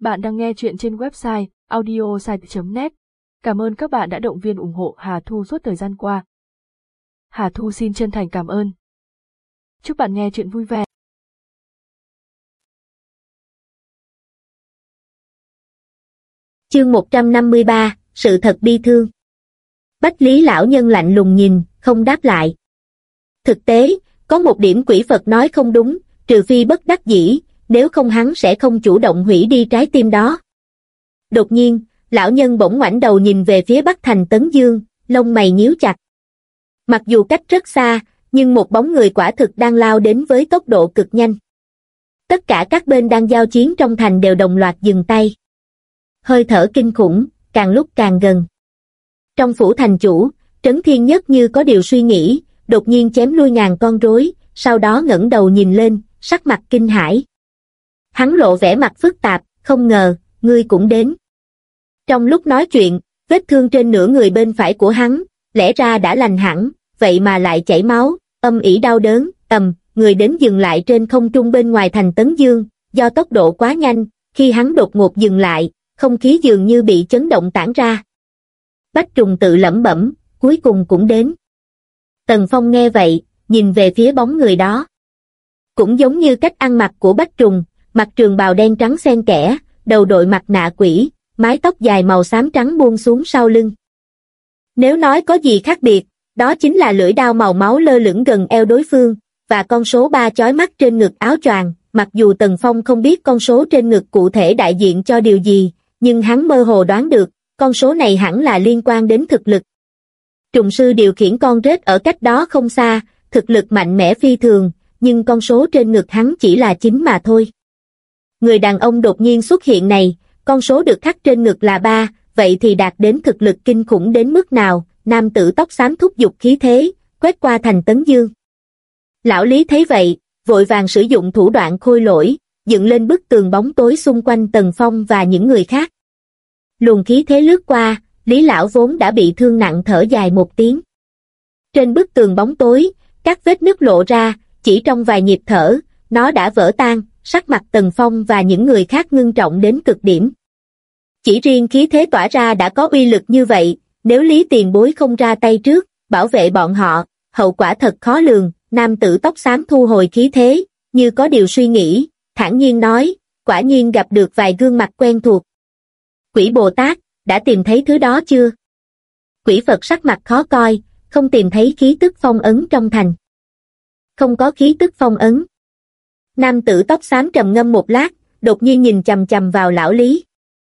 Bạn đang nghe chuyện trên website audiosite.net. Cảm ơn các bạn đã động viên ủng hộ Hà Thu suốt thời gian qua. Hà Thu xin chân thành cảm ơn. Chúc bạn nghe chuyện vui vẻ. Chương 153, sự thật bi thương. Bách Lý lão nhân lạnh lùng nhìn, không đáp lại. Thực tế, có một điểm quỷ Phật nói không đúng, trừ phi bất đắc dĩ, nếu không hắn sẽ không chủ động hủy đi trái tim đó. Đột nhiên, lão nhân bỗng ngoảnh đầu nhìn về phía bắc thành Tấn Dương, lông mày nhíu chặt. Mặc dù cách rất xa, nhưng một bóng người quả thực đang lao đến với tốc độ cực nhanh. Tất cả các bên đang giao chiến trong thành đều đồng loạt dừng tay. Hơi thở kinh khủng, càng lúc càng gần. Trong phủ thành chủ, Trấn Thiên Nhất như có điều suy nghĩ, đột nhiên chém lui ngàn con rối, sau đó ngẩng đầu nhìn lên, sắc mặt kinh hãi. Hắn lộ vẻ mặt phức tạp, không ngờ, ngươi cũng đến. Trong lúc nói chuyện, vết thương trên nửa người bên phải của hắn, lẽ ra đã lành hẳn, vậy mà lại chảy máu, âm ỉ đau đớn, người đến dừng lại trên không trung bên ngoài thành Tấn Dương, do tốc độ quá nhanh, khi hắn đột ngột dừng lại, không khí dường như bị chấn động tản ra. Bách Trùng tự lẩm bẩm, cuối cùng cũng đến. Tần Phong nghe vậy, nhìn về phía bóng người đó. Cũng giống như cách ăn mặc của Bách Trùng, mặc trường bào đen trắng xen kẽ, đầu đội mặt nạ quỷ, mái tóc dài màu xám trắng buông xuống sau lưng. Nếu nói có gì khác biệt, đó chính là lưỡi đao màu máu lơ lửng gần eo đối phương, và con số 3 chói mắt trên ngực áo choàng. Mặc dù Tần Phong không biết con số trên ngực cụ thể đại diện cho điều gì, nhưng hắn mơ hồ đoán được, con số này hẳn là liên quan đến thực lực. Trùng sư điều khiển con rết ở cách đó không xa, thực lực mạnh mẽ phi thường, nhưng con số trên ngực hắn chỉ là 9 mà thôi. Người đàn ông đột nhiên xuất hiện này, con số được khắc trên ngực là 3, vậy thì đạt đến thực lực kinh khủng đến mức nào? Nam tử tóc xám thúc giục khí thế, quét qua thành Tấn Dương. Lão Lý thấy vậy, vội vàng sử dụng thủ đoạn khôi lỗi, dựng lên bức tường bóng tối xung quanh Tần Phong và những người khác. Luồng khí thế lướt qua, Lý lão vốn đã bị thương nặng thở dài một tiếng. Trên bức tường bóng tối, các vết nứt lộ ra, chỉ trong vài nhịp thở, nó đã vỡ tan, sắc mặt Tần Phong và những người khác ngưng trọng đến cực điểm. Chỉ riêng khí thế tỏa ra đã có uy lực như vậy, nếu Lý tiền bối không ra tay trước, bảo vệ bọn họ, hậu quả thật khó lường. Nam tử tóc xám thu hồi khí thế, như có điều suy nghĩ, thản nhiên nói, quả nhiên gặp được vài gương mặt quen thuộc. Quỷ Bồ Tát, đã tìm thấy thứ đó chưa? Quỷ Phật sắc mặt khó coi, không tìm thấy khí tức phong ấn trong thành. Không có khí tức phong ấn. Nam tử tóc xám trầm ngâm một lát, đột nhiên nhìn chằm chằm vào lão Lý.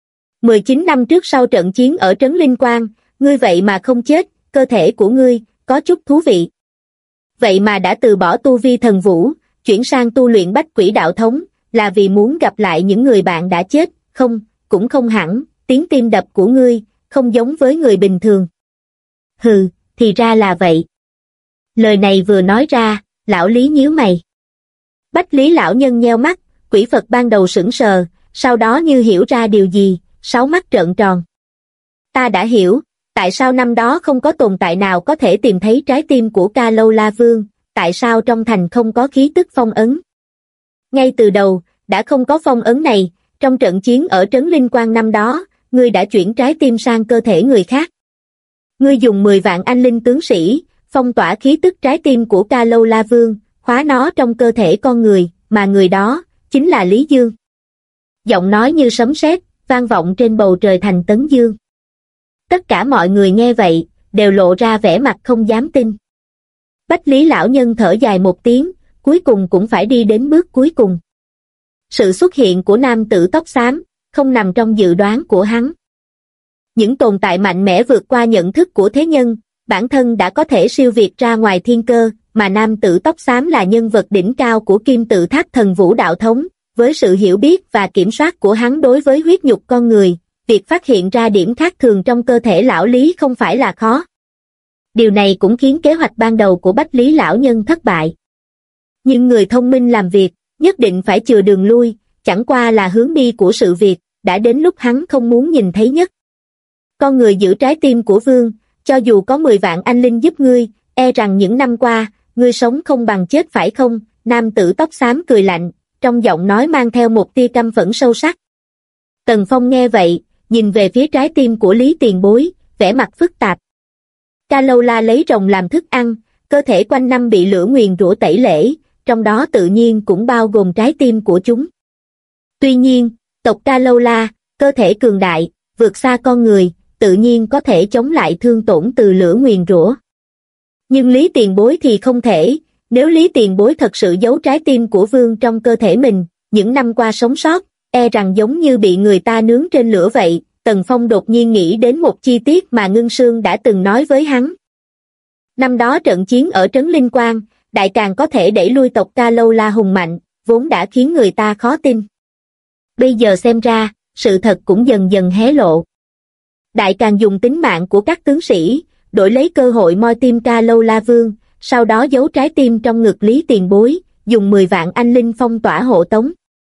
19 năm trước sau trận chiến ở Trấn Linh Quang, ngươi vậy mà không chết, cơ thể của ngươi, có chút thú vị. Vậy mà đã từ bỏ tu vi thần vũ, chuyển sang tu luyện bách quỷ đạo thống, là vì muốn gặp lại những người bạn đã chết, không, cũng không hẳn, tiếng tim đập của ngươi, không giống với người bình thường. Hừ, thì ra là vậy. Lời này vừa nói ra, lão Lý nhíu mày. Bách Lý lão nhân nheo mắt, quỷ Phật ban đầu sững sờ, sau đó như hiểu ra điều gì, 6 mắt trợn tròn. Ta đã hiểu. Tại sao năm đó không có tồn tại nào có thể tìm thấy trái tim của Ca Lâu La Vương, tại sao trong thành không có khí tức phong ấn? Ngay từ đầu, đã không có phong ấn này, trong trận chiến ở Trấn Linh Quang năm đó, ngươi đã chuyển trái tim sang cơ thể người khác. Ngươi dùng 10 vạn anh linh tướng sĩ, phong tỏa khí tức trái tim của Ca Lâu La Vương, khóa nó trong cơ thể con người, mà người đó, chính là Lý Dương. Giọng nói như sấm sét, vang vọng trên bầu trời thành Tấn Dương. Tất cả mọi người nghe vậy, đều lộ ra vẻ mặt không dám tin. Bách Lý lão nhân thở dài một tiếng, cuối cùng cũng phải đi đến bước cuối cùng. Sự xuất hiện của nam tử tóc xám, không nằm trong dự đoán của hắn. Những tồn tại mạnh mẽ vượt qua nhận thức của thế nhân, bản thân đã có thể siêu việt ra ngoài thiên cơ, mà nam tử tóc xám là nhân vật đỉnh cao của Kim Tự Tháp thần vũ đạo thống, với sự hiểu biết và kiểm soát của hắn đối với huyết nhục con người. Việc phát hiện ra điểm khác thường trong cơ thể lão Lý không phải là khó. Điều này cũng khiến kế hoạch ban đầu của Bách Lý lão nhân thất bại. Nhưng người thông minh làm việc, nhất định phải chừa đường lui, chẳng qua là hướng đi của sự việc, đã đến lúc hắn không muốn nhìn thấy nhất. Con người giữ trái tim của vương, cho dù có 10 vạn anh linh giúp ngươi, e rằng những năm qua, ngươi sống không bằng chết phải không? Nam tử tóc xám cười lạnh, trong giọng nói mang theo một tia căm phẫn sâu sắc. Tần Phong nghe vậy, nhìn về phía trái tim của Lý Tiền Bối, vẻ mặt phức tạp. Ca Lâu La lấy rồng làm thức ăn, cơ thể quanh năm bị lửa nguyền rủa tẩy lễ, trong đó tự nhiên cũng bao gồm trái tim của chúng. Tuy nhiên, tộc Ca Lâu La, cơ thể cường đại, vượt xa con người, tự nhiên có thể chống lại thương tổn từ lửa nguyền rủa. Nhưng Lý Tiền Bối thì không thể, nếu Lý Tiền Bối thật sự giấu trái tim của vương trong cơ thể mình, những năm qua sống sót, e rằng giống như bị người ta nướng trên lửa vậy. Tần Phong đột nhiên nghĩ đến một chi tiết mà Ngưng Sương đã từng nói với hắn. Năm đó trận chiến ở Trấn Linh Quang, Đại Càn có thể đẩy lui tộc Ca Lâu La hùng mạnh, vốn đã khiến người ta khó tin. Bây giờ xem ra, sự thật cũng dần dần hé lộ. Đại Càn dùng tính mạng của các tướng sĩ, đổi lấy cơ hội moi tim Ca Lâu La Vương, sau đó giấu trái tim trong ngực Lý Tiền Bối, dùng 10 vạn anh linh phong tỏa hộ tống.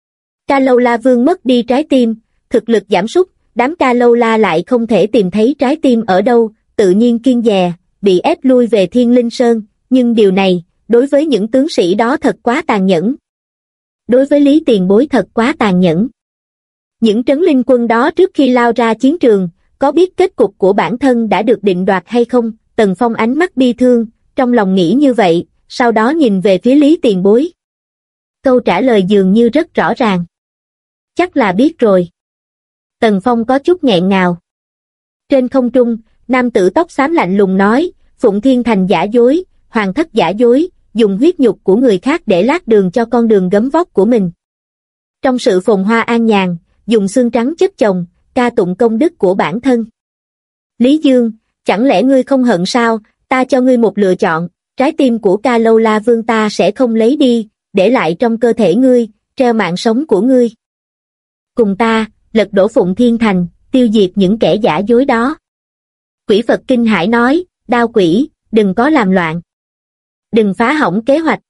Ca Lâu La Vương mất đi trái tim, thực lực giảm sút, đám Ca Lâu La lại không thể tìm thấy trái tim ở đâu, tự nhiên kiêng dè, bị ép lui về Thiên Linh Sơn, nhưng điều này, đối với những tướng sĩ đó thật quá tàn nhẫn. Đối với Lý Tiền Bối thật quá tàn nhẫn. Những trấn linh quân đó trước khi lao ra chiến trường, có biết kết cục của bản thân đã được định đoạt hay không? Tần Phong ánh mắt bi thương, trong lòng nghĩ như vậy, sau đó nhìn về phía Lý Tiền Bối. Câu trả lời dường như rất rõ ràng. Chắc là biết rồi. Tần Phong có chút nghẹn ngào. Trên không trung, nam tử tóc xám lạnh lùng nói, Phụng Thiên Thành giả dối, Hoàng Thất giả dối, dùng huyết nhục của người khác để lát đường cho con đường gấm vóc của mình. Trong sự phồn hoa an nhàn, dùng xương trắng chất chồng, ca tụng công đức của bản thân. Lý Dương, chẳng lẽ ngươi không hận sao? Ta cho ngươi một lựa chọn, trái tim của Ca Lâu La Vương ta sẽ không lấy đi, để lại trong cơ thể ngươi, treo mạng sống của ngươi. Cùng ta, lật đổ Phụng Thiên Thành, tiêu diệt những kẻ giả dối đó. Quỷ Phật kinh hãi nói, Đao Quỷ, đừng có làm loạn. Đừng phá hỏng kế hoạch.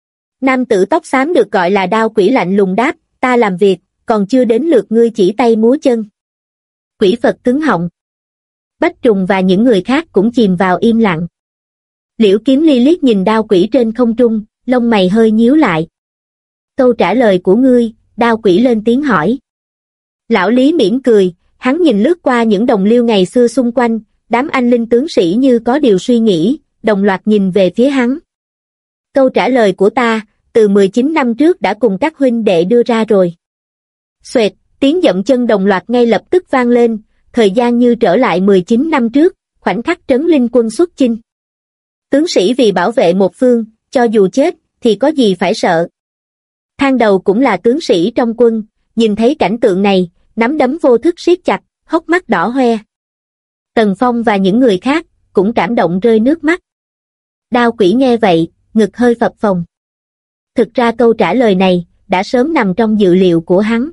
Nam tử tóc xám được gọi là Đao Quỷ lạnh lùng đáp, ta làm việc, còn chưa đến lượt ngươi chỉ tay múa chân. Quỷ Phật cứng họng. Bách Trùng và những người khác cũng chìm vào im lặng. Liễu Kiếm Ly liếc nhìn Đao Quỷ trên không trung, lông mày hơi nhíu lại. Câu trả lời của ngươi, Đao Quỷ lên tiếng hỏi. Lão Lý mỉm cười, hắn nhìn lướt qua những đồng liêu ngày xưa xung quanh, đám anh linh tướng sĩ như có điều suy nghĩ, đồng loạt nhìn về phía hắn. Câu trả lời của ta, từ 19 năm trước đã cùng các huynh đệ đưa ra rồi. Xoẹt, tiếng dậm chân đồng loạt ngay lập tức vang lên, thời gian như trở lại 19 năm trước, khoảnh khắc Trấn Linh Quân xuất chinh. Tướng sĩ vì bảo vệ một phương, cho dù chết, thì có gì phải sợ. Thang Đầu cũng là tướng sĩ trong quân, nhìn thấy cảnh tượng này, nắm đấm vô thức siết chặt, hốc mắt đỏ hoe. Tần Phong và những người khác, cũng cảm động rơi nước mắt. Đao Quỷ nghe vậy, ngực hơi phập phồng. Thực ra câu trả lời này, đã sớm nằm trong dự liệu của hắn.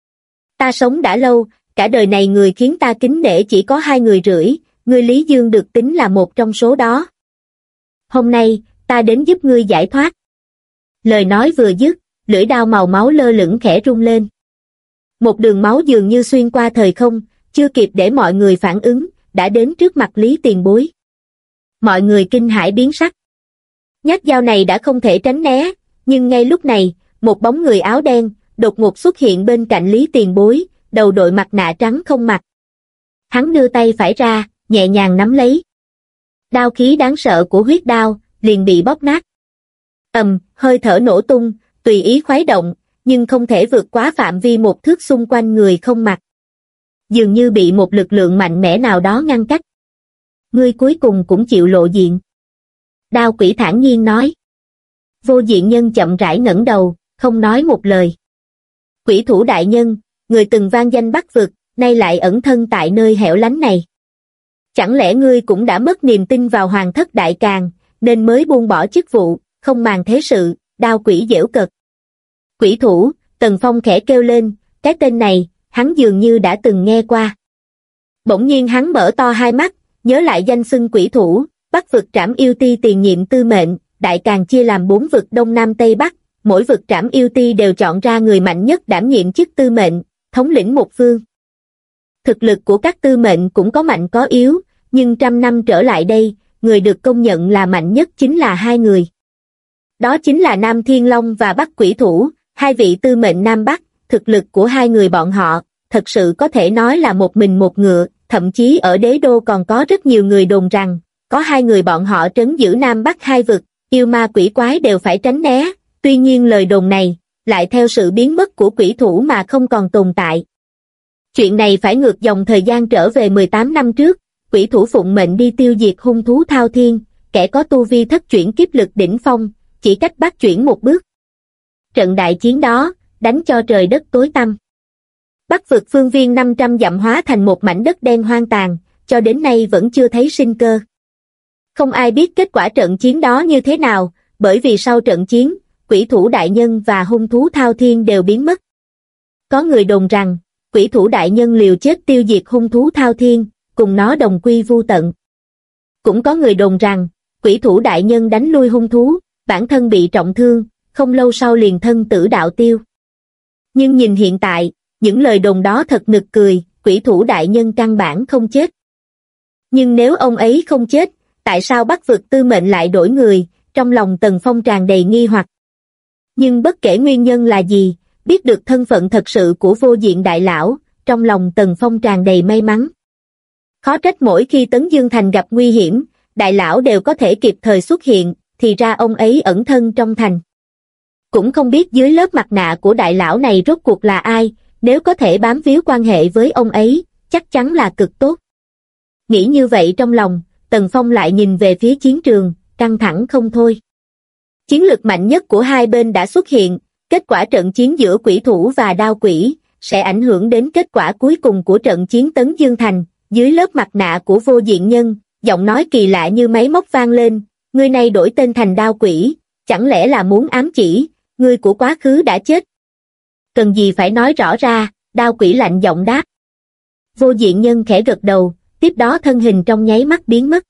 Ta sống đã lâu, cả đời này người khiến ta kính nể chỉ có 2 người rưỡi, ngươi Lý Dương được tính là một trong số đó. Hôm nay, ta đến giúp ngươi giải thoát. Lời nói vừa dứt, lưỡi đao màu máu lơ lửng khẽ rung lên. Một đường máu dường như xuyên qua thời không, chưa kịp để mọi người phản ứng, đã đến trước mặt Lý Tiền Bối. Mọi người kinh hãi biến sắc. Nhát dao này đã không thể tránh né, nhưng ngay lúc này, một bóng người áo đen, đột ngột xuất hiện bên cạnh Lý Tiền Bối, đầu đội mặt nạ trắng không mặt. Hắn đưa tay phải ra, nhẹ nhàng nắm lấy. Đao khí đáng sợ của huyết đao, liền bị bóp nát. Hơi thở nổ tung, tùy ý khuấy động, nhưng không thể vượt quá phạm vi một thước xung quanh người không mặt. Dường như bị một lực lượng mạnh mẽ nào đó ngăn cách. Ngươi cuối cùng cũng chịu lộ diện. Đao Quỷ thản nhiên nói. Vô diện nhân chậm rãi ngẩng đầu, không nói một lời. Quỷ thủ đại nhân, người từng vang danh Bắc vực, nay lại ẩn thân tại nơi hẻo lánh này. Chẳng lẽ ngươi cũng đã mất niềm tin vào Hoàng Thất Đại Càn, nên mới buông bỏ chức vụ, không màng thế sự? Đao Quỷ giễu cợt. Quỷ thủ, Tần Phong khẽ kêu lên, cái tên này, hắn dường như đã từng nghe qua. Bỗng nhiên hắn mở to hai mắt, nhớ lại danh xưng quỷ thủ, Bắc vực Trảm Yêu Ti tiền nhiệm tư mệnh, Đại Càn chia làm 4 vực Đông Nam Tây Bắc, mỗi vực Trảm Yêu Ti đều chọn ra người mạnh nhất đảm nhiệm chức tư mệnh, thống lĩnh một phương. Thực lực của các tư mệnh cũng có mạnh có yếu, nhưng trăm năm trở lại đây, người được công nhận là mạnh nhất chính là 2 người. Đó chính là Nam Thiên Long và Bắc Quỷ Thủ, 2 vị tư mệnh Nam Bắc, thực lực của 2 người bọn họ, thật sự có thể nói là một mình một ngựa, thậm chí ở đế đô còn có rất nhiều người đồn rằng, có hai người bọn họ trấn giữ Nam Bắc hai vực, yêu ma quỷ quái đều phải tránh né, tuy nhiên lời đồn này, lại theo sự biến mất của quỷ thủ mà không còn tồn tại. Chuyện này phải ngược dòng thời gian trở về 18 năm trước, quỷ thủ phụng mệnh đi tiêu diệt hung thú Thao Thiên, kẻ có tu vi thất chuyển kiếp lực đỉnh phong, chỉ cách bát chuyển một bước. Trận đại chiến đó, đánh cho trời đất tối tăm. Bắc vực phương viên 500 dặm hóa thành một mảnh đất đen hoang tàn, cho đến nay vẫn chưa thấy sinh cơ. Không ai biết kết quả trận chiến đó như thế nào, bởi vì sau trận chiến, quỷ thủ đại nhân và hung thú Thao Thiên đều biến mất. Có người đồn rằng, quỷ thủ đại nhân liều chết tiêu diệt hung thú Thao Thiên, cùng nó đồng quy vu tận. Cũng có người đồn rằng, quỷ thủ đại nhân đánh lui hung thú, bản thân bị trọng thương, không lâu sau liền thân tử đạo tiêu. Nhưng nhìn hiện tại, những lời đồn đó thật nực cười, quỷ thủ đại nhân căn bản không chết. Nhưng nếu ông ấy không chết, tại sao Bắc vực tư mệnh lại đổi người, trong lòng Tần Phong tràn đầy nghi hoặc. Nhưng bất kể nguyên nhân là gì, biết được thân phận thật sự của vô diện đại lão, trong lòng Tần Phong tràn đầy may mắn. Khó trách mỗi khi Tấn Dương Thành gặp nguy hiểm, đại lão đều có thể kịp thời xuất hiện, thì ra ông ấy ẩn thân trong thành. Cũng không biết dưới lớp mặt nạ của đại lão này rốt cuộc là ai, nếu có thể bám víu quan hệ với ông ấy, chắc chắn là cực tốt. Nghĩ như vậy trong lòng, Tần Phong lại nhìn về phía chiến trường, căng thẳng không thôi. Chiến lực mạnh nhất của hai bên đã xuất hiện, kết quả trận chiến giữa quỷ thủ và đao quỷ, sẽ ảnh hưởng đến kết quả cuối cùng của trận chiến Tấn Dương Thành. Dưới lớp mặt nạ của vô diện nhân, giọng nói kỳ lạ như máy móc vang lên, người này đổi tên thành đao quỷ, chẳng lẽ là muốn ám chỉ, người của quá khứ đã chết. Cần gì phải nói rõ ra, đao quỷ lạnh giọng đáp. Vô diện nhân khẽ gật đầu, tiếp đó thân hình trong nháy mắt biến mất.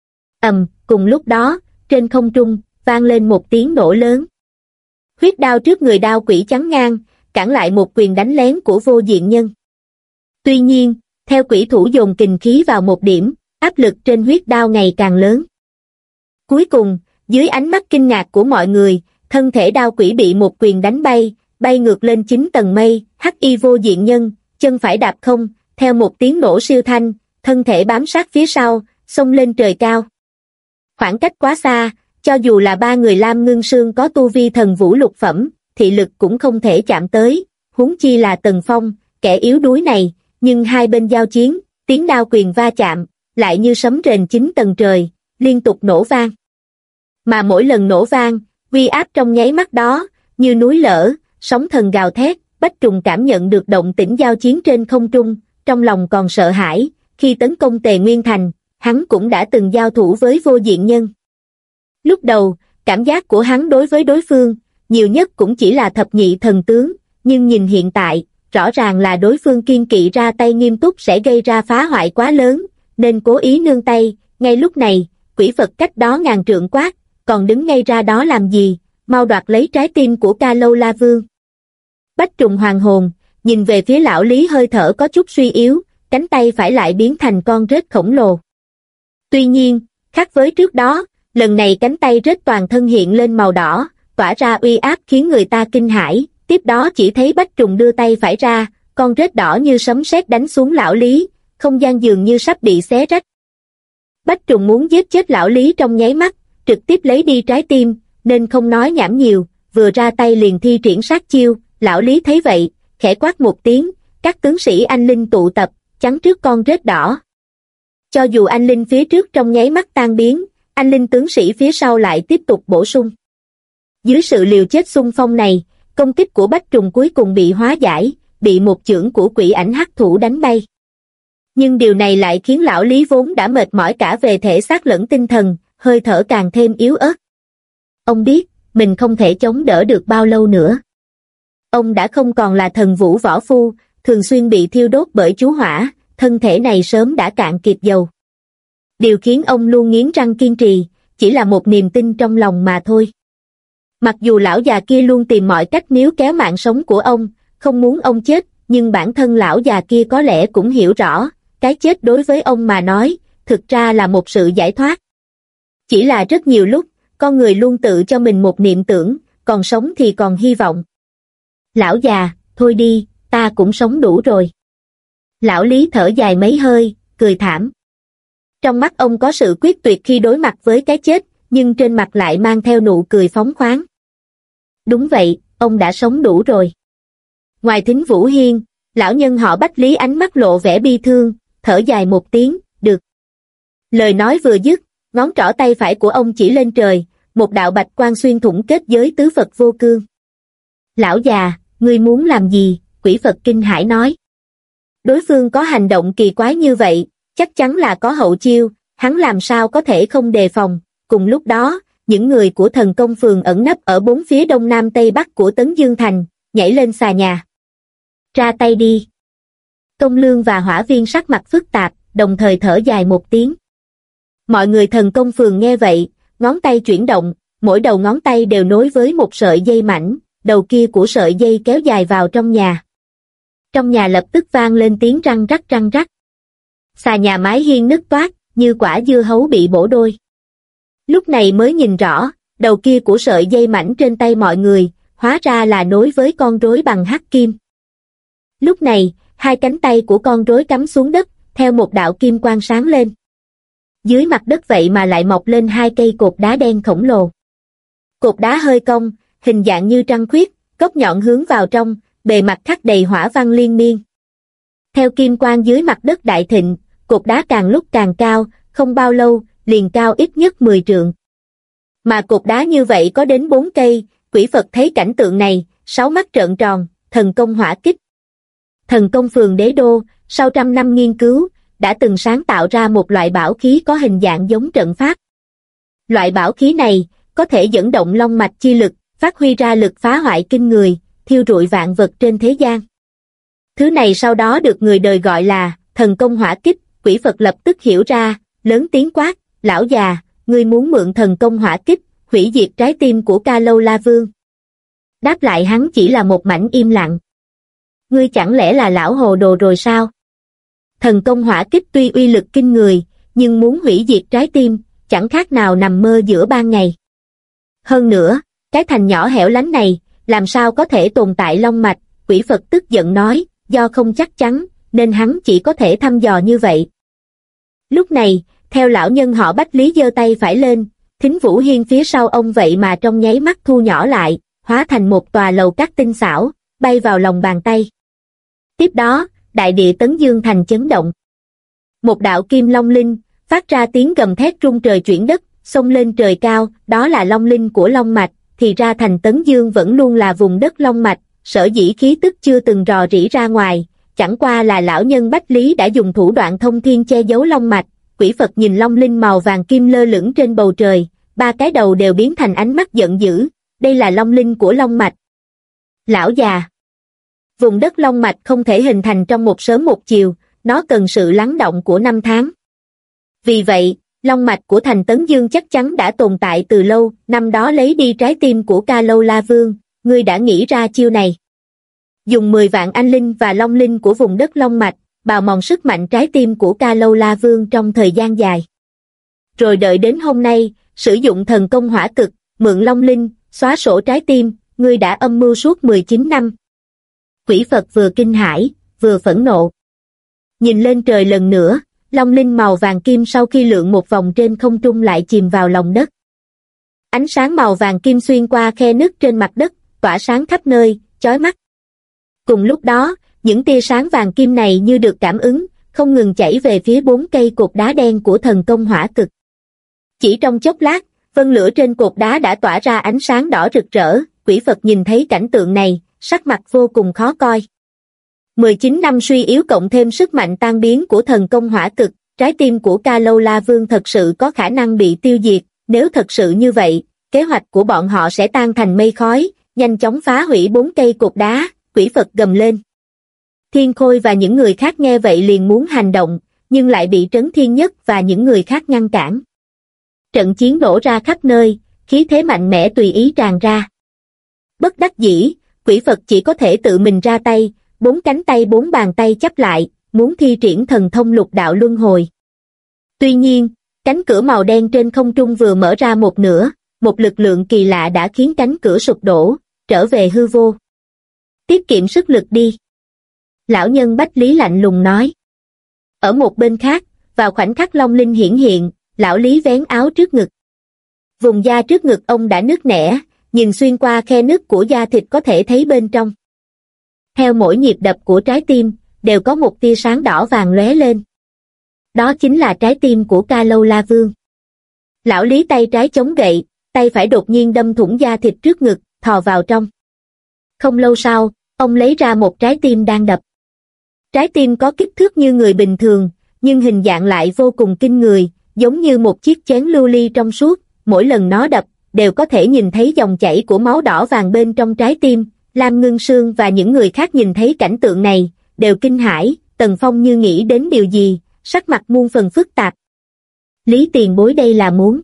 Cùng lúc đó, trên không trung, vang lên một tiếng nổ lớn. Huyết đao trước người đao quỷ chắn ngang, cản lại một quyền đánh lén của vô diện nhân. Tuy nhiên, theo quỷ thủ dồn kình khí vào một điểm, áp lực trên huyết đao ngày càng lớn. Cuối cùng, dưới ánh mắt kinh ngạc của mọi người, thân thể đao quỷ bị một quyền đánh bay, bay ngược lên 9 tầng mây, hắc y vô diện nhân, chân phải đạp không, theo một tiếng nổ siêu thanh, thân thể bám sát phía sau, xông lên trời cao. Khoảng cách quá xa, cho dù là ba người Lam Ngưng Sương có tu vi thần vũ lục phẩm, thị lực cũng không thể chạm tới, huống chi là Tần Phong, kẻ yếu đuối này, nhưng hai bên giao chiến, tiếng đao quyền va chạm, lại như sấm rền 9 tầng trời, liên tục nổ vang. Mà mỗi lần nổ vang, uy áp trong nháy mắt đó, như núi lở, sóng thần gào thét, Bách Trùng cảm nhận được động tĩnh giao chiến trên không trung, trong lòng còn sợ hãi, khi tấn công Tề Nguyên Thành, hắn cũng đã từng giao thủ với vô diện nhân. Lúc đầu, cảm giác của hắn đối với đối phương, nhiều nhất cũng chỉ là thập nhị thần tướng, nhưng nhìn hiện tại, rõ ràng là đối phương kiên kỵ ra tay nghiêm túc sẽ gây ra phá hoại quá lớn, nên cố ý nương tay. Ngay lúc này, quỷ Phật cách đó ngàn trượng quát, còn đứng ngay ra đó làm gì, mau đoạt lấy trái tim của Ca Lâu La Vương. Bách Trùng hoàng hồn, nhìn về phía lão Lý hơi thở có chút suy yếu, cánh tay phải lại biến thành con rết khổng lồ. Tuy nhiên, khác với trước đó, lần này cánh tay rết toàn thân hiện lên màu đỏ, tỏa ra uy áp khiến người ta kinh hãi. Tiếp đó chỉ thấy Bách Trùng đưa tay phải ra, con rết đỏ như sấm sét đánh xuống lão Lý, không gian dường như sắp bị xé rách. Bách Trùng muốn giết chết lão Lý trong nháy mắt, trực tiếp lấy đi trái tim, nên không nói nhảm nhiều, vừa ra tay liền thi triển sát chiêu. Lão Lý thấy vậy, khẽ quát một tiếng, các tướng sĩ anh linh tụ tập, chắn trước con rết đỏ. Cho dù anh linh phía trước trong nháy mắt tan biến, anh linh tướng sĩ phía sau lại tiếp tục bổ sung. Dưới sự liều chết xung phong này, công kích của Bách Trùng cuối cùng bị hóa giải, bị một chưởng của quỷ ảnh hắc thủ đánh bay. Nhưng điều này lại khiến lão Lý vốn đã mệt mỏi cả về thể xác lẫn tinh thần, hơi thở càng thêm yếu ớt. Ông biết, mình không thể chống đỡ được bao lâu nữa. Ông đã không còn là thần vũ võ phu, thường xuyên bị thiêu đốt bởi chú hỏa, thân thể này sớm đã cạn kiệt dầu. Điều khiến ông luôn nghiến răng kiên trì, chỉ là một niềm tin trong lòng mà thôi. Mặc dù lão già kia luôn tìm mọi cách níu kéo mạng sống của ông, không muốn ông chết, nhưng bản thân lão già kia có lẽ cũng hiểu rõ, cái chết đối với ông mà nói, thực ra là một sự giải thoát. Chỉ là rất nhiều lúc, con người luôn tự cho mình một niệm tưởng, còn sống thì còn hy vọng. Lão già, thôi đi, ta cũng sống đủ rồi. Lão Lý thở dài mấy hơi, cười thảm. Trong mắt ông có sự quyết tuyệt khi đối mặt với cái chết, nhưng trên mặt lại mang theo nụ cười phóng khoáng. Đúng vậy, ông đã sống đủ rồi. Ngoài Thính Vũ Hiên, lão nhân họ Bách Lý ánh mắt lộ vẻ bi thương, thở dài một tiếng, được. Lời nói vừa dứt, ngón trỏ tay phải của ông chỉ lên trời, một đạo bạch quang xuyên thủng kết giới tứ Phật vô cương. Lão già, ngươi muốn làm gì? Quỷ Phật kinh hãi nói. Đối phương có hành động kỳ quái như vậy, chắc chắn là có hậu chiêu, hắn làm sao có thể không đề phòng. Cùng lúc đó, những người của thần công phường ẩn nấp ở bốn phía đông nam tây bắc của Tấn Dương Thành, nhảy lên xà nhà. Ra tay đi. Công Lương và Hỏa Viên sắc mặt phức tạp, đồng thời thở dài một tiếng. Mọi người thần công phường nghe vậy, ngón tay chuyển động, mỗi đầu ngón tay đều nối với một sợi dây mảnh, đầu kia của sợi dây kéo dài vào trong nhà. Trong nhà lập tức vang lên tiếng răng rắc răng rắc. Xà nhà mái hiên nứt toác, như quả dưa hấu bị bổ đôi. Lúc này mới nhìn rõ, đầu kia của sợi dây mảnh trên tay mọi người, hóa ra là nối với con rối bằng hắc kim. Lúc này, hai cánh tay của con rối cắm xuống đất, theo một đạo kim quang sáng lên. Dưới mặt đất vậy mà lại mọc lên hai cây cột đá đen khổng lồ. Cột đá hơi cong, hình dạng như trăng khuyết, góc nhọn hướng vào trong, bề mặt khắc đầy hỏa văn liên miên. Theo kim quang dưới mặt đất đại thịnh, cột đá càng lúc càng cao, không bao lâu, liền cao ít nhất 10 trượng. Mà cột đá như vậy có đến 4 cây, Quỷ Phật thấy cảnh tượng này, 6 mắt trợn tròn, thần công hỏa kích. Thần công phường Đế Đô, sau trăm năm nghiên cứu, đã từng sáng tạo ra một loại bảo khí có hình dạng giống trận pháp. Loại bảo khí này, có thể dẫn động long mạch chi lực, phát huy ra lực phá hoại kinh người, thiêu rụi vạn vật trên thế gian. Thứ này sau đó được người đời gọi là thần công hỏa kích. Quỷ Phật lập tức hiểu ra, lớn tiếng quát, lão già, ngươi muốn mượn thần công hỏa kích, hủy diệt trái tim của Ca Lâu La Vương. Đáp lại hắn chỉ là một mảnh im lặng. Ngươi chẳng lẽ là lão hồ đồ rồi sao? Thần công hỏa kích tuy uy lực kinh người, nhưng muốn hủy diệt trái tim, chẳng khác nào nằm mơ giữa ban ngày. Hơn nữa, cái thành nhỏ hẻo lánh này, làm sao có thể tồn tại long mạch? Quỷ Phật tức giận nói, do không chắc chắn, nên hắn chỉ có thể thăm dò như vậy. Lúc này, theo lão nhân họ Bách Lý giơ tay phải lên, Thính Vũ Hiên phía sau ông vậy mà trong nháy mắt thu nhỏ lại, hóa thành một tòa lầu cát tinh xảo, bay vào lòng bàn tay. Tiếp đó, đại địa Tấn Dương Thành chấn động. Một đạo kim long linh, phát ra tiếng gầm thét rung trời chuyển đất, xông lên trời cao, đó là long linh của long mạch, thì ra thành Tấn Dương vẫn luôn là vùng đất long mạch, sở dĩ khí tức chưa từng rò rỉ ra ngoài, chẳng qua là lão nhân Bách Lý đã dùng thủ đoạn thông thiên che giấu long mạch. Quỷ Phật nhìn long linh màu vàng kim lơ lửng trên bầu trời, ba cái đầu đều biến thành ánh mắt giận dữ, đây là long linh của long mạch. Lão già, vùng đất long mạch không thể hình thành trong một sớm một chiều, nó cần sự lắng động của 5 tháng. Vì vậy, long mạch của thành Tấn Dương chắc chắn đã tồn tại từ lâu, năm đó lấy đi trái tim của Ca Lâu La Vương, ngươi đã nghĩ ra chiêu này. Dùng 10 vạn anh linh và long linh của vùng đất long mạch, bào mòn sức mạnh trái tim của Ca Lâu La Vương trong thời gian dài. Rồi đợi đến hôm nay, sử dụng thần công hỏa cực, mượn long linh, xóa sổ trái tim, ngươi đã âm mưu suốt 19 năm. Quỷ Phật vừa kinh hãi, vừa phẫn nộ. Nhìn lên trời lần nữa, long linh màu vàng kim sau khi lượn một vòng trên không trung lại chìm vào lòng đất. Ánh sáng màu vàng kim xuyên qua khe nứt trên mặt đất, tỏa sáng khắp nơi, chói mắt. Cùng lúc đó, những tia sáng vàng kim này như được cảm ứng, không ngừng chảy về phía 4 cây cột đá đen của thần công hỏa cực. Chỉ trong chốc lát, vân lửa trên cột đá đã tỏa ra ánh sáng đỏ rực rỡ. Quỷ Phật nhìn thấy cảnh tượng này, sắc mặt vô cùng khó coi. 19 năm suy yếu cộng thêm sức mạnh tan biến của thần công hỏa cực, trái tim của Ca Lâu La Vương thật sự có khả năng bị tiêu diệt. Nếu thật sự như vậy, kế hoạch của bọn họ sẽ tan thành mây khói, nhanh chóng phá hủy 4 cây cột đá. Quỷ Phật gầm lên. Thiên Khôi và những người khác nghe vậy liền muốn hành động, nhưng lại bị Trấn Thiên Nhất và những người khác ngăn cản. Trận chiến nổ ra khắp nơi, khí thế mạnh mẽ tùy ý tràn ra. Bất đắc dĩ, Quỷ Phật chỉ có thể tự mình ra tay, 4 cánh tay 4 bàn tay chắp lại, muốn thi triển thần thông lục đạo luân hồi. Tuy nhiên, cánh cửa màu đen trên không trung vừa mở ra một nửa, một lực lượng kỳ lạ đã khiến cánh cửa sụp đổ, trở về hư vô. Tiết kiệm sức lực đi. Lão nhân Bách Lý lạnh lùng nói. Ở một bên khác, vào khoảnh khắc long linh hiển hiện, lão Lý vén áo trước ngực. Vùng da trước ngực ông đã nứt nẻ, nhìn xuyên qua khe nứt của da thịt có thể thấy bên trong. Theo mỗi nhịp đập của trái tim, đều có một tia sáng đỏ vàng lóe lên. Đó chính là trái tim của Ca Lâu La Vương. Lão Lý tay trái chống gậy, tay phải đột nhiên đâm thủng da thịt trước ngực, thò vào trong. Không lâu sau, ông lấy ra một trái tim đang đập. Trái tim có kích thước như người bình thường, nhưng hình dạng lại vô cùng kinh người, giống như một chiếc chén lưu ly trong suốt, mỗi lần nó đập, đều có thể nhìn thấy dòng chảy của máu đỏ vàng bên trong trái tim. Lam Ngưng Sương và những người khác nhìn thấy cảnh tượng này, đều kinh hãi, Tần Phong như nghĩ đến điều gì, sắc mặt muôn phần phức tạp. Lý tiền bối đây là muốn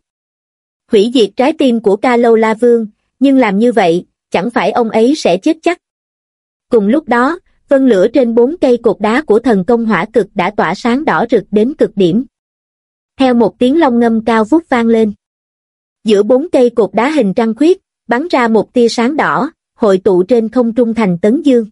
hủy diệt trái tim của Ca Lâu La Vương, nhưng làm như vậy, chẳng phải ông ấy sẽ chết chắc. Cùng lúc đó, vân lửa trên 4 cây cột đá của thần công hỏa cực đã tỏa sáng đỏ rực đến cực điểm. Theo một tiếng long ngâm cao vút vang lên. Giữa 4 cây cột đá hình trăng khuyết, bắn ra một tia sáng đỏ, hội tụ trên không trung thành tấn dương.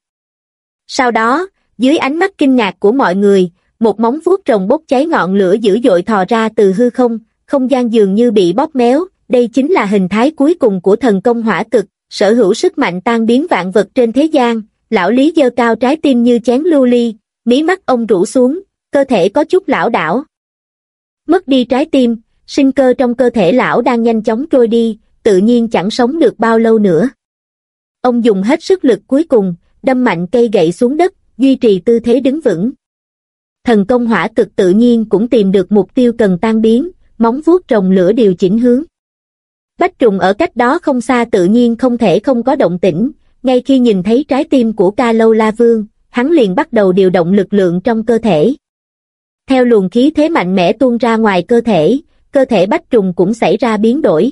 Sau đó, dưới ánh mắt kinh ngạc của mọi người, một móng vuốt rồng bốc cháy ngọn lửa dữ dội thò ra từ hư không, không gian dường như bị bóp méo, đây chính là hình thái cuối cùng của thần công hỏa cực, sở hữu sức mạnh tan biến vạn vật trên thế gian. Lão Lý giơ cao trái tim như chén lưu ly, mí mắt ông rũ xuống, cơ thể có chút lảo đảo. Mất đi trái tim, sinh cơ trong cơ thể lão đang nhanh chóng trôi đi, tự nhiên chẳng sống được bao lâu nữa. Ông dùng hết sức lực cuối cùng, đâm mạnh cây gậy xuống đất, duy trì tư thế đứng vững. Thần công hỏa cực tự nhiên cũng tìm được mục tiêu cần tan biến, móng vuốt rồng lửa điều chỉnh hướng. Bách Trùng ở cách đó không xa tự nhiên không thể không có động tĩnh, ngay khi nhìn thấy trái tim của Ca Lâu La Vương, hắn liền bắt đầu điều động lực lượng trong cơ thể. Theo luồng khí thế mạnh mẽ tuôn ra ngoài cơ thể Bách Trùng cũng xảy ra biến đổi.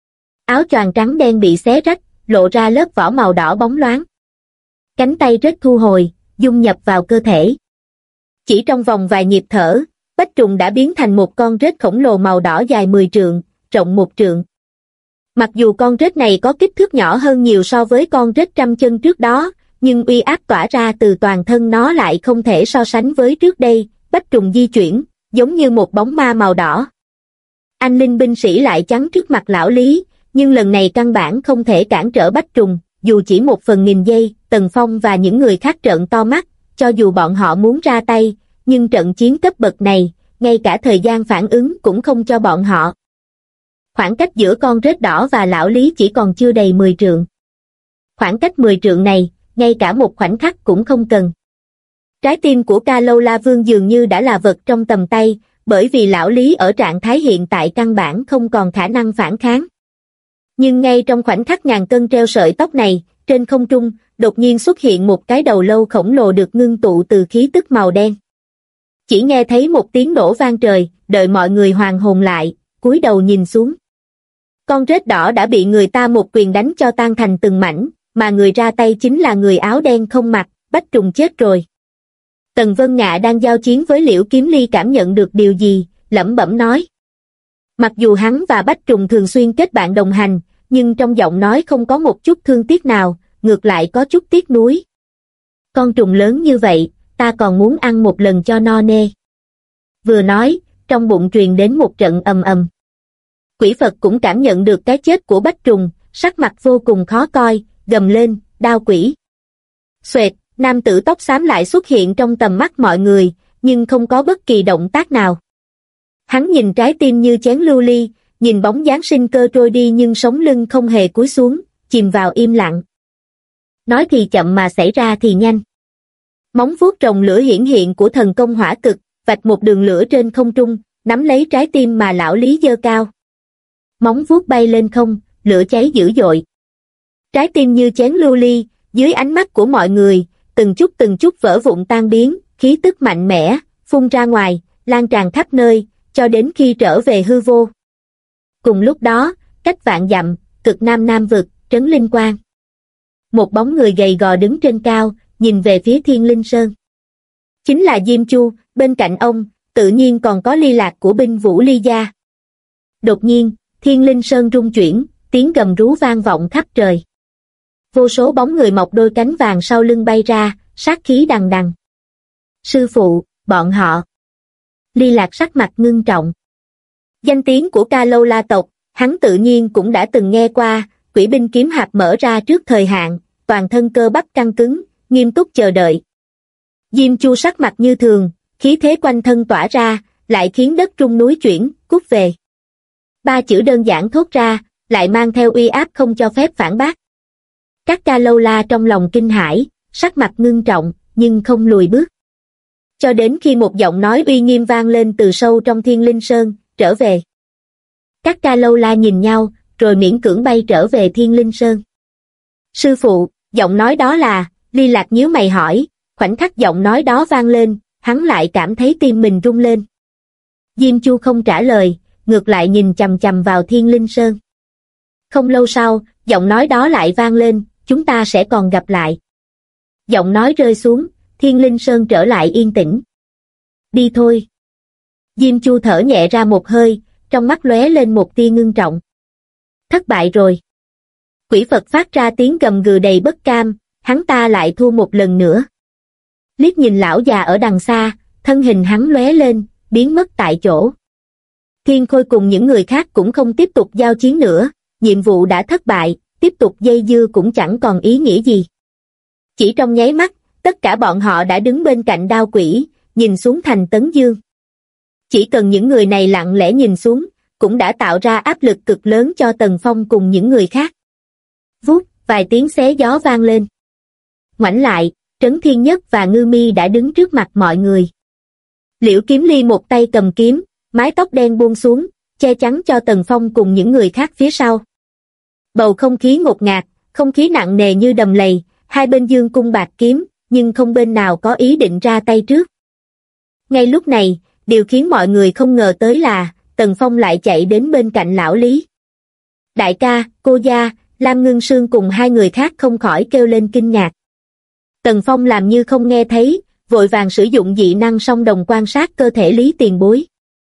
Áo choàng trắng đen bị xé rách, lộ ra lớp vỏ màu đỏ bóng loáng. Cánh tay rết thu hồi, dung nhập vào cơ thể. Chỉ trong vòng vài nhịp thở, Bách Trùng đã biến thành một con rết khổng lồ màu đỏ dài 10 trượng, rộng 1 trượng. Mặc dù con rết này có kích thước nhỏ hơn nhiều so với con rết trăm chân trước đó, nhưng uy áp tỏa ra từ toàn thân nó lại không thể so sánh với trước đây. Bách Trùng di chuyển, giống như một bóng ma màu đỏ. Anh linh binh sĩ lại chắn trước mặt lão Lý, nhưng lần này căn bản không thể cản trở Bách Trùng, dù chỉ 1/1000 giây. Tần Phong và những người khác trợn to mắt, cho dù bọn họ muốn ra tay, nhưng trận chiến cấp bậc này, ngay cả thời gian phản ứng cũng không cho bọn họ. Khoảng cách giữa con rết đỏ và lão Lý chỉ còn chưa đầy 10 trượng. Khoảng cách 10 trượng này, ngay cả một khoảnh khắc cũng không cần. Trái tim của Ca Lâu La Vương dường như đã là vật trong tầm tay, bởi vì lão Lý ở trạng thái hiện tại căn bản không còn khả năng phản kháng. Nhưng ngay trong khoảnh khắc ngàn cân treo sợi tóc này, trên không trung, đột nhiên xuất hiện một cái đầu lâu khổng lồ được ngưng tụ từ khí tức màu đen. Chỉ nghe thấy một tiếng nổ vang trời, đợi mọi người hoàn hồn lại, cúi đầu nhìn xuống. Con rết đỏ đã bị người ta một quyền đánh cho tan thành từng mảnh, mà người ra tay chính là người áo đen không mặc. Bách Trùng chết rồi. Tần Vân Ngạ đang giao chiến với Liễu Kiếm Ly cảm nhận được điều gì, lẩm bẩm nói. Mặc dù hắn và Bách Trùng thường xuyên kết bạn đồng hành, nhưng trong giọng nói không có một chút thương tiếc nào, ngược lại có chút tiếc nuối. Con trùng lớn như vậy, ta còn muốn ăn một lần cho no nê. Vừa nói, trong bụng truyền đến một trận ầm ầm. Quỷ Phật cũng cảm nhận được cái chết của Bách Trùng, sắc mặt vô cùng khó coi, gầm lên, đao quỷ. Xoẹt, nam tử tóc xám lại xuất hiện trong tầm mắt mọi người, nhưng không có bất kỳ động tác nào. Hắn nhìn trái tim như chén lưu ly, nhìn bóng dáng sinh cơ trôi đi nhưng sống lưng không hề cúi xuống, chìm vào im lặng. Nói thì chậm mà xảy ra thì nhanh. Móng vuốt rồng lửa hiển hiện của thần công hỏa cực, vạch một đường lửa trên không trung, nắm lấy trái tim mà lão Lý giơ cao. Móng vuốt bay lên không, lửa cháy dữ dội. Trái tim như chén lưu ly, dưới ánh mắt của mọi người, từng chút vỡ vụn tan biến, khí tức mạnh mẽ, phun ra ngoài, lan tràn khắp nơi, cho đến khi trở về hư vô. Cùng lúc đó, cách vạn dặm, cực nam Nam vực, trấn Linh Quang. Một bóng người gầy gò đứng trên cao, nhìn về phía Thiên Linh Sơn. Chính là Diêm Chu, bên cạnh ông, tự nhiên còn có Ly Lạc của binh vũ Ly gia. Đột nhiên, Thiên Linh Sơn rung chuyển, tiếng gầm rú vang vọng khắp trời. Vô số bóng người mọc đôi cánh vàng sau lưng bay ra, sát khí đằng đằng. Sư phụ, bọn họ. Ly Lạc sắc mặt ngưng trọng. Danh tiếng của Ca Lâu La tộc, hắn tự nhiên cũng đã từng nghe qua, quỷ binh kiếm hạp mở ra trước thời hạn, toàn thân cơ bắp căng cứng, nghiêm túc chờ đợi. Diêm Chu sắc mặt như thường, khí thế quanh thân tỏa ra, lại khiến đất rung núi chuyển, cút về. Ba chữ đơn giản thốt ra, lại mang theo uy áp không cho phép phản bác. Các Ca Lâu La trong lòng kinh hãi, sắc mặt ngưng trọng, nhưng không lùi bước. Cho đến khi một giọng nói uy nghiêm vang lên từ sâu trong Thiên Linh Sơn, trở về. Các Ca Lâu La nhìn nhau, rồi miễn cưỡng bay trở về Thiên Linh Sơn. Sư phụ, giọng nói đó là, Ly Lạc nhíu mày hỏi, khoảnh khắc giọng nói đó vang lên, hắn lại cảm thấy tim mình rung lên. Diêm Chu không trả lời, ngược lại nhìn chằm chằm vào Thiên Linh Sơn. Không lâu sau, giọng nói đó lại vang lên, chúng ta sẽ còn gặp lại. Giọng nói rơi xuống, Thiên Linh Sơn trở lại yên tĩnh. Đi thôi. Diêm Chu thở nhẹ ra một hơi, trong mắt lóe lên một tia ngưng trọng. Thất bại rồi. Quỷ Phật phát ra tiếng gầm gừ đầy bất cam, hắn ta lại thua một lần nữa. Liếc nhìn lão già ở đằng xa, thân hình hắn lóe lên, biến mất tại chỗ. Thiên Khôi cùng những người khác cũng không tiếp tục giao chiến nữa, nhiệm vụ đã thất bại, tiếp tục dây dưa cũng chẳng còn ý nghĩa gì. Chỉ trong nháy mắt, tất cả bọn họ đã đứng bên cạnh đao quỷ, nhìn xuống thành Tấn Dương. Chỉ cần những người này lặng lẽ nhìn xuống, cũng đã tạo ra áp lực cực lớn cho Tần Phong cùng những người khác. Vút, vài tiếng xé gió vang lên. Ngoảnh lại, Trấn Thiên Nhất và Ngư Mi đã đứng trước mặt mọi người. Liễu Kiếm Ly một tay cầm kiếm, mái tóc đen buông xuống, che chắn cho Tần Phong cùng những người khác phía sau. Bầu không khí ngột ngạt, không khí nặng nề như đầm lầy, hai bên dương cung bạt kiếm, nhưng không bên nào có ý định ra tay trước. Ngay lúc này, điều khiến mọi người không ngờ tới là, Tần Phong lại chạy đến bên cạnh lão Lý. Đại ca, cô gia, Lam Ngưng Sương cùng hai người khác không khỏi kêu lên kinh ngạc. Tần Phong làm như không nghe thấy, vội vàng sử dụng dị năng song đồng quan sát cơ thể Lý tiền bối.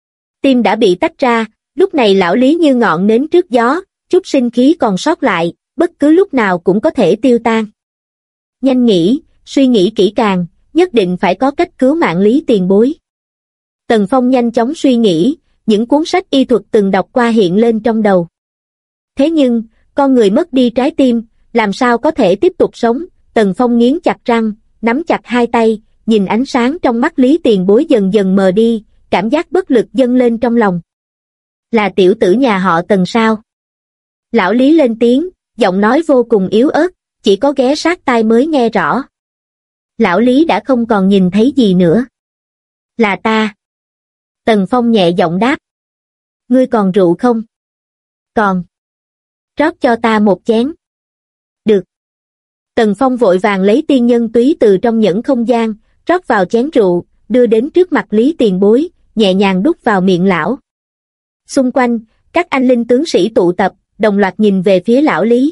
Tim đã bị tách ra, lúc này lão Lý như ngọn nến trước gió, chút sinh khí còn sót lại, bất cứ lúc nào cũng có thể tiêu tan. Nhanh nghĩ, suy nghĩ kỹ càng, nhất định phải có cách cứu mạng Lý tiền bối. Tần Phong nhanh chóng suy nghĩ, những cuốn sách y thuật từng đọc qua hiện lên trong đầu. Thế nhưng, con người mất đi trái tim, làm sao có thể tiếp tục sống? Tần Phong nghiến chặt răng, nắm chặt hai tay, nhìn ánh sáng trong mắt Lý tiền bối dần dần mờ đi, cảm giác bất lực dâng lên trong lòng. Là tiểu tử nhà họ Tần sao? Lão Lý lên tiếng, giọng nói vô cùng yếu ớt, chỉ có ghé sát tai mới nghe rõ. Lão Lý đã không còn nhìn thấy gì nữa. Là ta. Tần Phong nhẹ giọng đáp. Ngươi còn rượu không? Còn. Rót cho ta một chén. Được. Tần Phong vội vàng lấy tiên nhân túy từ trong nhẫn không gian, rót vào chén rượu, đưa đến trước mặt Lý tiền bối, nhẹ nhàng đút vào miệng lão. Xung quanh, các anh linh tướng sĩ tụ tập, đồng loạt nhìn về phía lão Lý.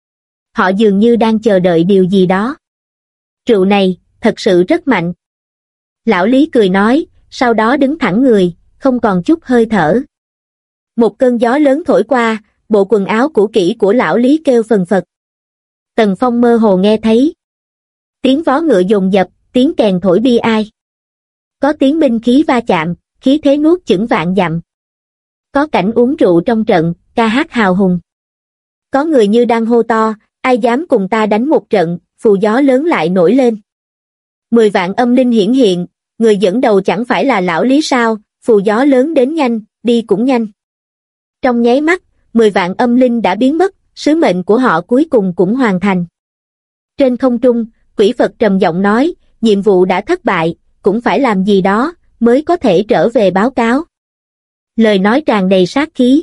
Họ dường như đang chờ đợi điều gì đó. Rượu này, thật sự rất mạnh. Lão Lý cười nói, sau đó đứng thẳng người, không còn chút hơi thở. Một cơn gió lớn thổi qua, bộ quần áo cũ kỹ của lão Lý kêu phần phật. Tần Phong mơ hồ nghe thấy tiếng vó ngựa dồn dập, tiếng kèn thổi bi ai. Có tiếng binh khí va chạm, khí thế nuốt chửng vạn dặm. Có cảnh uống rượu trong trận, ca hát hào hùng. Có người như đang hô to, ai dám cùng ta đánh một trận, phù gió lớn lại nổi lên. 10 vạn âm linh hiển hiện, người dẫn đầu chẳng phải là lão Lý sao, phù gió lớn đến nhanh, đi cũng nhanh. Trong nháy mắt, 10 vạn âm linh đã biến mất, sứ mệnh của họ cuối cùng cũng hoàn thành. Trên không trung, Quỷ Phật trầm giọng nói, nhiệm vụ đã thất bại, cũng phải làm gì đó, mới có thể trở về báo cáo. Lời nói tràn đầy sát khí.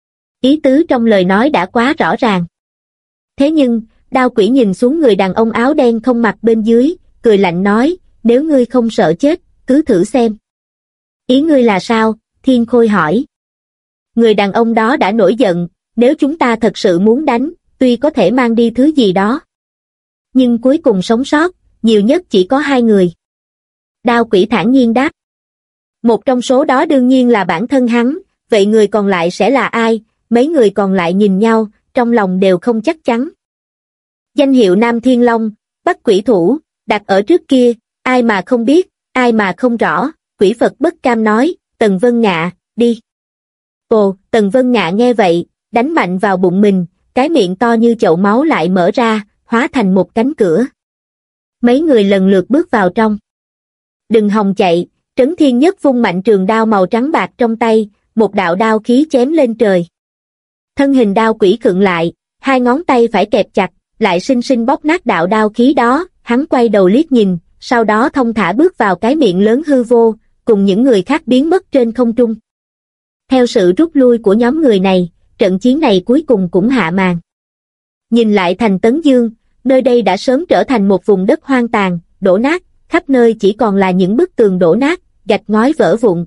Ý tứ trong lời nói đã quá rõ ràng. Thế nhưng, Đao Quỷ nhìn xuống người đàn ông áo đen không mặc bên dưới, cười lạnh nói, nếu ngươi không sợ chết, cứ thử xem. Ý ngươi là sao? Thiên Khôi hỏi. Người đàn ông đó đã nổi giận, nếu chúng ta thật sự muốn đánh, tuy có thể mang đi thứ gì đó. Nhưng cuối cùng sống sót, nhiều nhất chỉ có 2 người. Đao Quỷ thản nhiên đáp. Một trong số đó đương nhiên là bản thân hắn, vậy người còn lại sẽ là ai? Mấy người còn lại nhìn nhau, trong lòng đều không chắc chắn. Danh hiệu Nam Thiên Long, Bắc Quỷ Thủ, đặt ở trước kia, ai mà không biết, ai mà không rõ, quỷ Phật bất cam nói, Tần Vân Ngạ, đi. Ồ, Tần Vân Ngạ nghe vậy, đánh mạnh vào bụng mình, cái miệng to như chậu máu lại mở ra, hóa thành một cánh cửa. Mấy người lần lượt bước vào trong. Đừng hòng chạy, Trấn Thiên Nhất vung mạnh trường đao màu trắng bạc trong tay, một đạo đao khí chém lên trời. Thân hình đao quỷ khựng lại, hai ngón tay phải kẹp chặt, lại sinh sinh bóp nát đạo đao khí đó, hắn quay đầu liếc nhìn, sau đó thông thả bước vào cái miệng lớn hư vô, cùng những người khác biến mất trên không trung. Theo sự rút lui của nhóm người này, trận chiến này cuối cùng cũng hạ màn. Nhìn lại thành Tấn Dương, nơi đây đã sớm trở thành một vùng đất hoang tàn, đổ nát, khắp nơi chỉ còn là những bức tường đổ nát, gạch ngói vỡ vụn.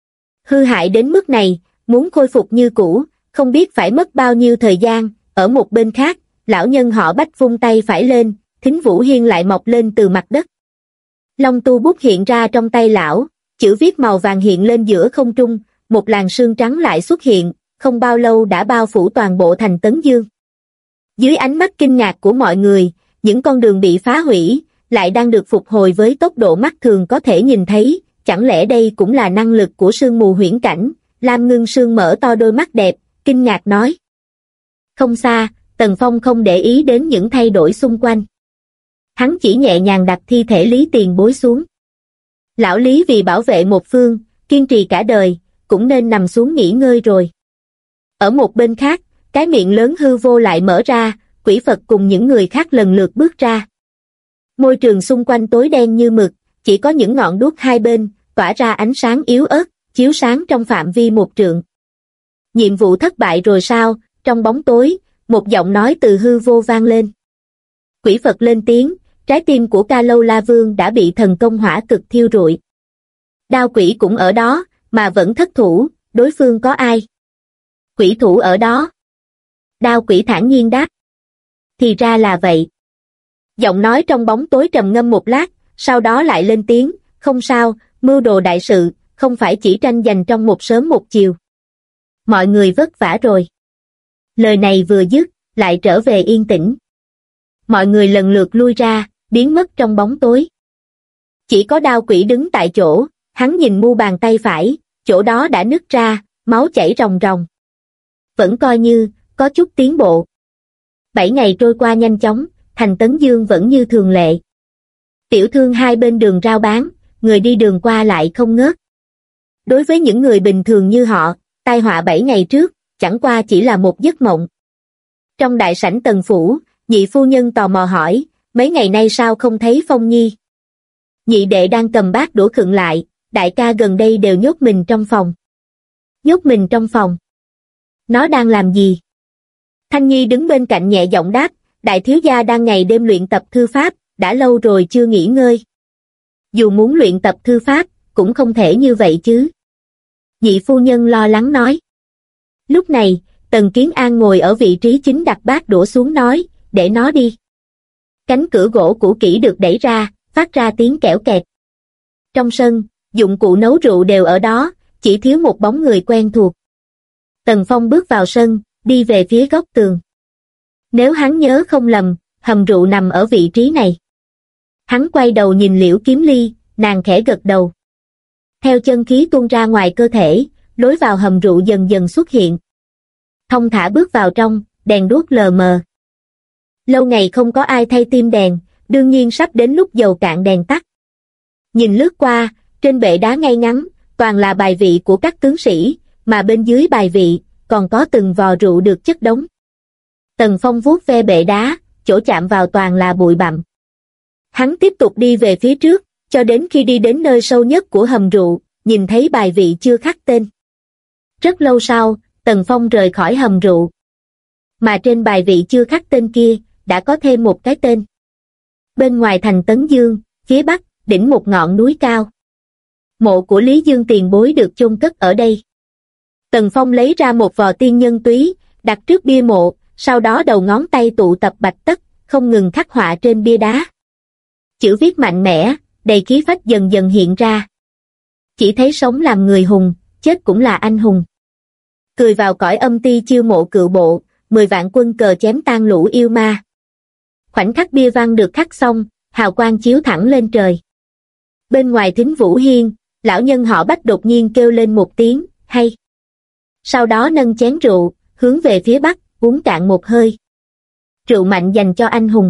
Hư hại đến mức này, muốn khôi phục như cũ, không biết phải mất bao nhiêu thời gian. Ở một bên khác, lão nhân họ Bách vung tay phải lên, Thính Vũ Hiên lại mọc lên từ mặt đất. Long tu bút hiện ra trong tay lão, chữ viết màu vàng hiện lên giữa không trung, một làn sương trắng lại xuất hiện, không bao lâu đã bao phủ toàn bộ thành Tấn Dương. Dưới ánh mắt kinh ngạc của mọi người, những con đường bị phá hủy, lại đang được phục hồi với tốc độ mắt thường có thể nhìn thấy, chẳng lẽ đây cũng là năng lực của sương mù huyễn cảnh? Lam Ngưng Sương mở to đôi mắt đẹp, kinh ngạc nói. Không xa, Tần Phong không để ý đến những thay đổi xung quanh. Hắn chỉ nhẹ nhàng đặt thi thể Lý Tiền Bối xuống. Lão Lý vì bảo vệ một phương, kiên trì cả đời, cũng nên nằm xuống nghỉ ngơi rồi. Ở một bên khác, cái miệng lớn hư vô lại mở ra, quỷ Phật cùng những người khác lần lượt bước ra. Môi trường xung quanh tối đen như mực, chỉ có những ngọn đuốc hai bên, tỏa ra ánh sáng yếu ớt, chiếu sáng trong phạm vi 1 trượng. Nhiệm vụ thất bại rồi sao? Trong bóng tối, một giọng nói từ hư vô vang lên. Quỷ Phật lên tiếng, trái tim của Ca Lâu La Vương đã bị thần công hỏa cực thiêu rụi. Đao quỷ cũng ở đó, mà vẫn thất thủ, đối phương có ai? Quỷ thủ ở đó. Đao quỷ thản nhiên đáp. Thì ra là vậy. Giọng nói trong bóng tối trầm ngâm một lát, sau đó lại lên tiếng, không sao, mưu đồ đại sự, không phải chỉ tranh giành trong một sớm một chiều. Mọi người vất vả rồi. Lời này vừa dứt, lại trở về yên tĩnh. Mọi người lần lượt lui ra, biến mất trong bóng tối. Chỉ có đao quỷ đứng tại chỗ, hắn nhìn mu bàn tay phải, chỗ đó đã nứt ra, máu chảy ròng ròng. Vẫn coi như, có chút tiến bộ. 7 ngày trôi qua nhanh chóng, thành Tấn Dương vẫn như thường lệ. Tiểu thương hai bên đường rao bán, người đi đường qua lại không ngớt. Đối với những người bình thường như họ, tai họa 7 ngày trước, chẳng qua chỉ là một giấc mộng. Trong đại sảnh Tần phủ, nhị phu nhân tò mò hỏi, mấy ngày nay sao không thấy Phong Nhi? Nhị đệ đang cầm bát đũa khựng lại, đại ca gần đây đều nhốt mình trong phòng. Nhốt mình trong phòng? Nó đang làm gì? Thanh Nhi đứng bên cạnh nhẹ giọng đáp, đại thiếu gia đang ngày đêm luyện tập thư pháp, đã lâu rồi chưa nghỉ ngơi. Dù muốn luyện tập thư pháp, cũng không thể như vậy chứ. Nhị phu nhân lo lắng nói. Lúc này, Tần Kiến An ngồi ở vị trí chính đặt bát đũa xuống nói, để nó đi. Cánh cửa gỗ cũ kỹ được đẩy ra, phát ra tiếng kẽo kẹt. Trong sân, dụng cụ nấu rượu đều ở đó, chỉ thiếu một bóng người quen thuộc. Tần Phong bước vào sân, đi về phía góc tường. Nếu hắn nhớ không lầm, hầm rượu nằm ở vị trí này. Hắn quay đầu nhìn Liễu Kiếm Ly, nàng khẽ gật đầu. Theo chân khí tuôn ra ngoài cơ thể, lối vào hầm rượu dần dần xuất hiện. Thong thả bước vào trong, đèn đuốc lờ mờ. Lâu ngày không có ai thay tim đèn, đương nhiên sắp đến lúc dầu cạn đèn tắt. Nhìn lướt qua, trên bệ đá ngay ngắn, toàn là bài vị của các tướng sĩ, mà bên dưới bài vị, còn có từng vò rượu được chất đống. Tần Phong vuốt ve bệ đá, chỗ chạm vào toàn là bụi bặm. Hắn tiếp tục đi về phía trước, cho đến khi đi đến nơi sâu nhất của hầm rượu, nhìn thấy bài vị chưa khắc tên. Rất lâu sau, Tần Phong rời khỏi hầm rượu. Mà trên bài vị chưa khắc tên kia, đã có thêm một cái tên. Bên ngoài thành Tấn Dương, phía bắc, đỉnh một ngọn núi cao. Mộ của Lý Dương tiền bối được chôn cất ở đây. Tần Phong lấy ra một vò tiên nhân túy, đặt trước bia mộ, sau đó đầu ngón tay tụ tập bạch tất, không ngừng khắc họa trên bia đá. Chữ viết mạnh mẽ, đầy khí phách dần dần hiện ra. Chỉ thấy sống làm người hùng, chết cũng là anh hùng. Cười vào cõi âm ti chiêu mộ cựu bộ, 10 vạn quân cờ chém tan lũ yêu ma. Khoảnh khắc bia văn được khắc xong, hào quang chiếu thẳng lên trời. Bên ngoài Thính Vũ Hiên, lão nhân họ Bách đột nhiên kêu lên một tiếng, hay. Sau đó nâng chén rượu, hướng về phía Bắc, uống cạn một hơi. Rượu mạnh dành cho anh hùng.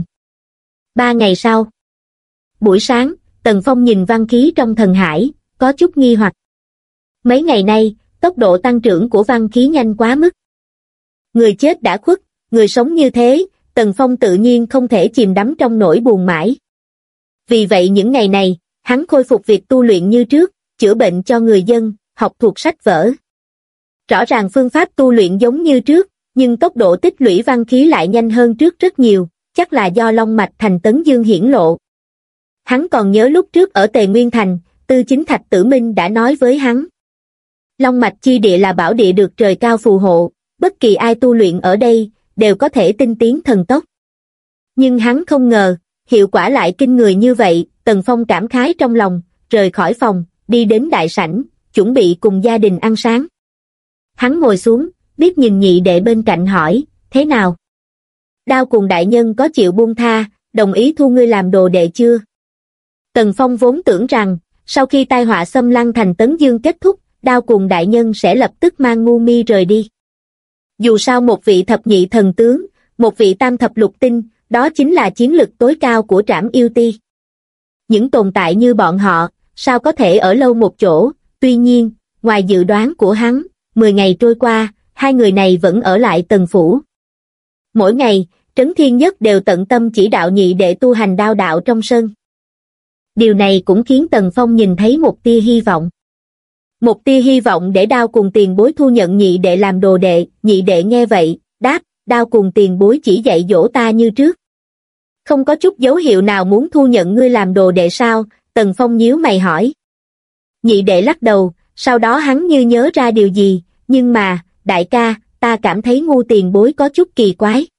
3 ngày sau. Buổi sáng, Tần Phong nhìn văn khí trong thần hải, có chút nghi hoặc. Mấy ngày nay, tốc độ tăng trưởng của văn khí nhanh quá mức. Người chết đã khuất, người sống như thế, Tần Phong tự nhiên không thể chìm đắm trong nỗi buồn mãi. Vì vậy những ngày này, hắn khôi phục việc tu luyện như trước, chữa bệnh cho người dân, học thuộc sách vở. Rõ ràng phương pháp tu luyện giống như trước, nhưng tốc độ tích lũy văn khí lại nhanh hơn trước rất nhiều, chắc là do long mạch thành Tấn Dương hiển lộ. Hắn còn nhớ lúc trước ở Tề Nguyên Thành, Tư Chính Thạch Tử Minh đã nói với hắn. Long mạch chi địa là bảo địa được trời cao phù hộ, bất kỳ ai tu luyện ở đây, đều có thể tinh tiến thần tốc. Nhưng hắn không ngờ, hiệu quả lại kinh người như vậy. Tần Phong cảm khái trong lòng, rời khỏi phòng, đi đến đại sảnh, chuẩn bị cùng gia đình ăn sáng. Hắn ngồi xuống, biết nhìn nhị đệ bên cạnh hỏi, thế nào? Đao Cùng đại nhân có chịu buông tha, đồng ý thu ngươi làm đồ đệ chưa? Tần Phong vốn tưởng rằng, sau khi tai họa xâm lăng thành Tấn Dương kết thúc, Đao Cùng đại nhân sẽ lập tức mang Ngu Mi rời đi. Dù sao một vị thập nhị thần tướng, một vị tam thập lục tinh, đó chính là chiến lực tối cao của Trảm Yêu Ti. Những tồn tại như bọn họ, sao có thể ở lâu một chỗ? Tuy nhiên, ngoài dự đoán của hắn, 10 ngày trôi qua, hai người này vẫn ở lại Tần Phủ. Mỗi ngày, Trấn Thiên Nhất đều tận tâm chỉ đạo nhị đệ tu hành đao đạo trong sân. Điều này cũng khiến Tần Phong nhìn thấy một tia hy vọng. Một tia hy vọng để Đao Cùng tiền bối thu nhận nhị đệ làm đồ đệ. Nhị đệ nghe vậy, đáp, Đao Cùng tiền bối chỉ dạy dỗ ta như trước. Không có chút dấu hiệu nào muốn thu nhận ngươi làm đồ đệ sao? Tần Phong nhíu mày hỏi. Nhị đệ lắc đầu, sau đó hắn như nhớ ra điều gì, nhưng mà, đại ca, ta cảm thấy Ngu tiền bối có chút kỳ quái.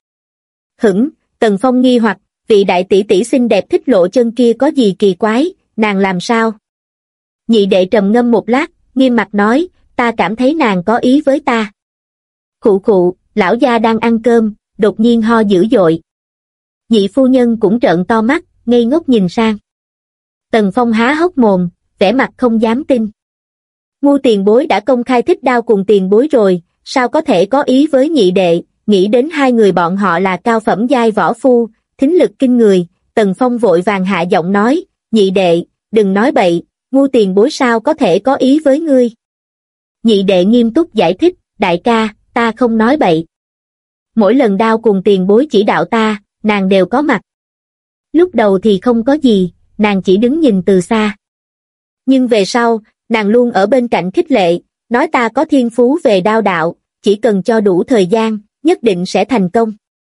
Tần Phong nghi hoặc, vị đại tỷ tỷ xinh đẹp thích lộ chân kia có gì kỳ quái, nàng làm sao? Nhị đệ trầm ngâm một lát, nghiêm mặt nói, ta cảm thấy nàng có ý với ta. Khụ khụ, lão gia đang ăn cơm, đột nhiên ho dữ dội. Nhị phu nhân cũng trợn to mắt, ngây ngốc nhìn sang. Tần Phong há hốc mồm, vẻ mặt không dám tin. Ngu tiền bối đã công khai thích Đao Cùng tiền bối rồi, sao có thể có ý với nhị đệ? Nghĩ đến hai người bọn họ là cao phẩm giai võ phu, thính lực kinh người, Tần Phong vội vàng hạ giọng nói, nhị đệ, đừng nói bậy, Ngu tiền bối sao có thể có ý với ngươi? Nhị đệ nghiêm túc giải thích, đại ca, ta không nói bậy. Mỗi lần Đao Cùng tiền bối chỉ đạo ta, nàng đều có mặt. Lúc đầu thì không có gì, nàng chỉ đứng nhìn từ xa. Nhưng về sau, nàng luôn ở bên cạnh khích lệ, nói ta có thiên phú về đao đạo, chỉ cần cho đủ thời gian, nhất định sẽ thành công.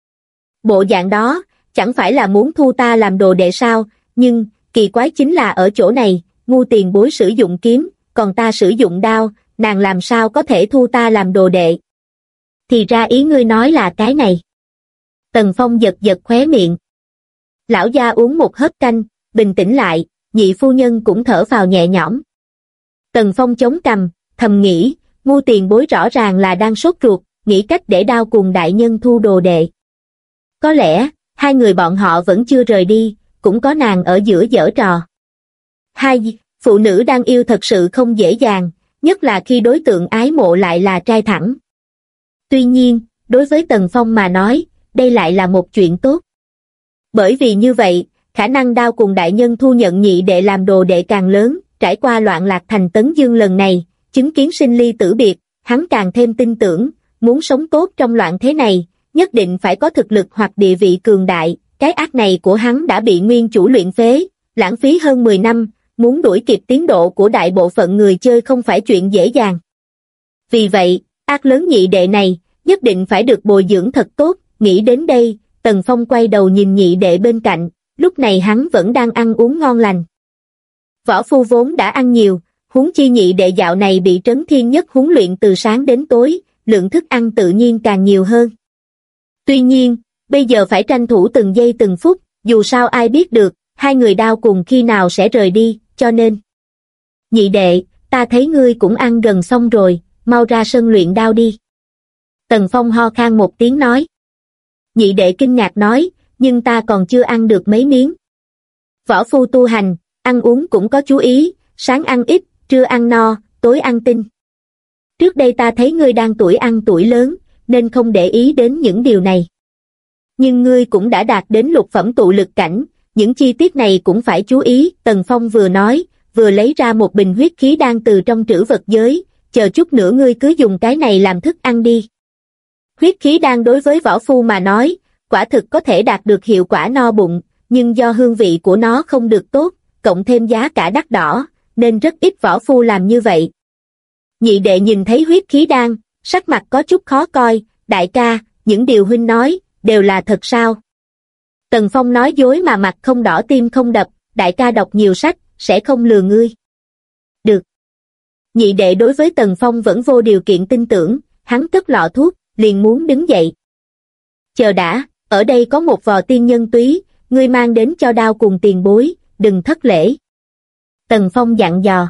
Bộ dạng đó, chẳng phải là muốn thu ta làm đồ đệ sao? Nhưng, kỳ quái chính là ở chỗ này, Ngu tiền bối sử dụng kiếm, còn ta sử dụng đao, nàng làm sao có thể thu ta làm đồ đệ? Thì ra ý ngươi nói là cái này. Tần Phong giật giật khóe miệng. Lão gia uống một hớp canh, bình tĩnh lại, nhị phu nhân cũng thở phào nhẹ nhõm. Tần Phong chống cằm, thầm nghĩ, Ngu tiền bối rõ ràng là đang sốt ruột, nghĩ cách để Đao Cùng đại nhân thu đồ đệ. Có lẽ, hai người bọn họ vẫn chưa rời đi, cũng có nàng ở giữa giở trò. Hai, phụ nữ đang yêu thật sự không dễ dàng, nhất là khi đối tượng ái mộ lại là trai thẳng. Tuy nhiên, đối với Tần Phong mà nói, đây lại là một chuyện tốt. Bởi vì như vậy, khả năng Đao Cùng đại nhân thu nhận nhị đệ làm đồ đệ càng lớn, trải qua loạn lạc thành Tấn Dương lần này, chứng kiến sinh ly tử biệt, hắn càng thêm tin tưởng, muốn sống tốt trong loạn thế này, nhất định phải có thực lực hoặc địa vị cường đại. Cái ác này của hắn đã bị nguyên chủ luyện phế, lãng phí hơn 10 năm, muốn đuổi kịp tiến độ của đại bộ phận người chơi không phải chuyện dễ dàng. Vì vậy, ác lớn nhị đệ này, nhất định phải được bồi dưỡng thật tốt. Nghĩ đến đây, Tần Phong quay đầu nhìn nhị đệ bên cạnh, lúc này hắn vẫn đang ăn uống ngon lành. Võ phu vốn đã ăn nhiều, huống chi nhị đệ dạo này bị Trấn Thiên Nhất huấn luyện từ sáng đến tối, lượng thức ăn tự nhiên càng nhiều hơn. Tuy nhiên, bây giờ phải tranh thủ từng giây từng phút, dù sao ai biết được, hai người Đao Cùng khi nào sẽ rời đi, cho nên. Nhị đệ, ta thấy ngươi cũng ăn gần xong rồi, mau ra sân luyện đao đi. Tần Phong ho khan một tiếng nói. Nhị đệ kinh ngạc nói, nhưng ta còn chưa ăn được mấy miếng. Võ phu tu hành, Ăn uống cũng có chú ý, sáng ăn ít, trưa ăn no, tối ăn tinh. Trước đây ta thấy ngươi đang tuổi ăn tuổi lớn, nên không để ý đến những điều này. Nhưng ngươi cũng đã đạt đến lục phẩm tụ lực cảnh, những chi tiết này cũng phải chú ý. Tần Phong vừa nói, vừa lấy ra một bình huyết khí đan từ trong trữ vật giới, chờ chút nữa ngươi cứ dùng cái này làm thức ăn đi. Huyết khí đan đối với võ phu mà nói, quả thực có thể đạt được hiệu quả no bụng, nhưng do hương vị của nó không được tốt, cộng thêm giá cả đắt đỏ, nên rất ít võ phu làm như vậy. Nhị đệ nhìn thấy huyết khí đan, sắc mặt có chút khó coi. Đại ca, những điều huynh nói, đều là thật sao? Tần Phong nói dối mà mặt không đỏ tim không đập, đại ca đọc nhiều sách, sẽ không lừa ngươi. Được. Nhị đệ đối với Tần Phong vẫn vô điều kiện tin tưởng, hắn cất lọ thuốc, liền muốn đứng dậy. Chờ đã, ở đây có một vò tiên nhân túy, ngươi mang đến cho Đao cùng tiền bối, đừng thất lễ. Tần Phong dặn dò.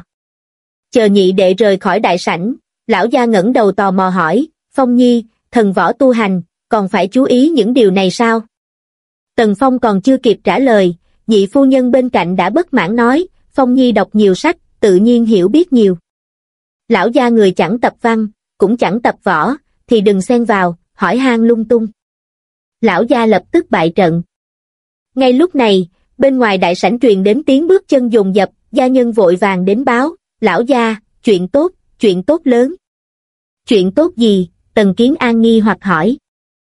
Chờ nhị đệ rời khỏi đại sảnh, lão gia ngẩng đầu tò mò hỏi, Phong nhi, thần võ tu hành, còn phải chú ý những điều này sao? Tần Phong còn chưa kịp trả lời, nhị phu nhân bên cạnh đã bất mãn nói, Phong nhi đọc nhiều sách, tự nhiên hiểu biết nhiều. Lão gia người chẳng tập văn, cũng chẳng tập võ, thì đừng xen vào, hỏi han lung tung. Lão gia lập tức bại trận. Ngay lúc này, bên ngoài đại sảnh truyền đến tiếng bước chân dồn dập, gia nhân vội vàng đến báo, lão gia, chuyện tốt lớn. Chuyện tốt gì? Tần Kiến An nghi hoặc hỏi.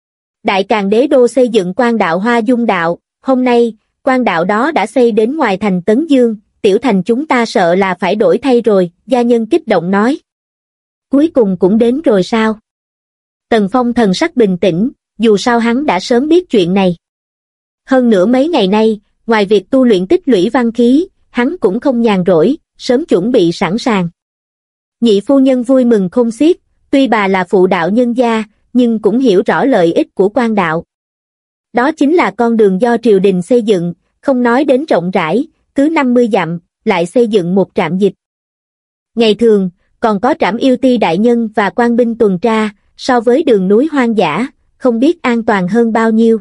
Đại Càn Đế đô xây dựng quan đạo Hoa Dung đạo, hôm nay, quan đạo đó đã xây đến ngoài thành Tấn Dương, tiểu thành chúng ta sợ là phải đổi thay rồi, gia nhân kích động nói. Cuối cùng cũng đến rồi sao? Tần Phong thần sắc bình tĩnh, dù sao hắn đã sớm biết chuyện này. Hơn nữa mấy ngày nay, ngoài việc tu luyện tích lũy văn khí, hắn cũng không nhàn rỗi, sớm chuẩn bị sẵn sàng. Nhị phu nhân vui mừng khôn xiết, tuy bà là phụ đạo nhân gia, nhưng cũng hiểu rõ lợi ích của quan đạo. Đó chính là con đường do triều đình xây dựng, không nói đến rộng rãi, cứ 50 dặm, lại xây dựng một trạm dịch. Ngày thường, còn có trạm yêu ti đại nhân và quan binh tuần tra, so với đường núi hoang dã, không biết an toàn hơn bao nhiêu.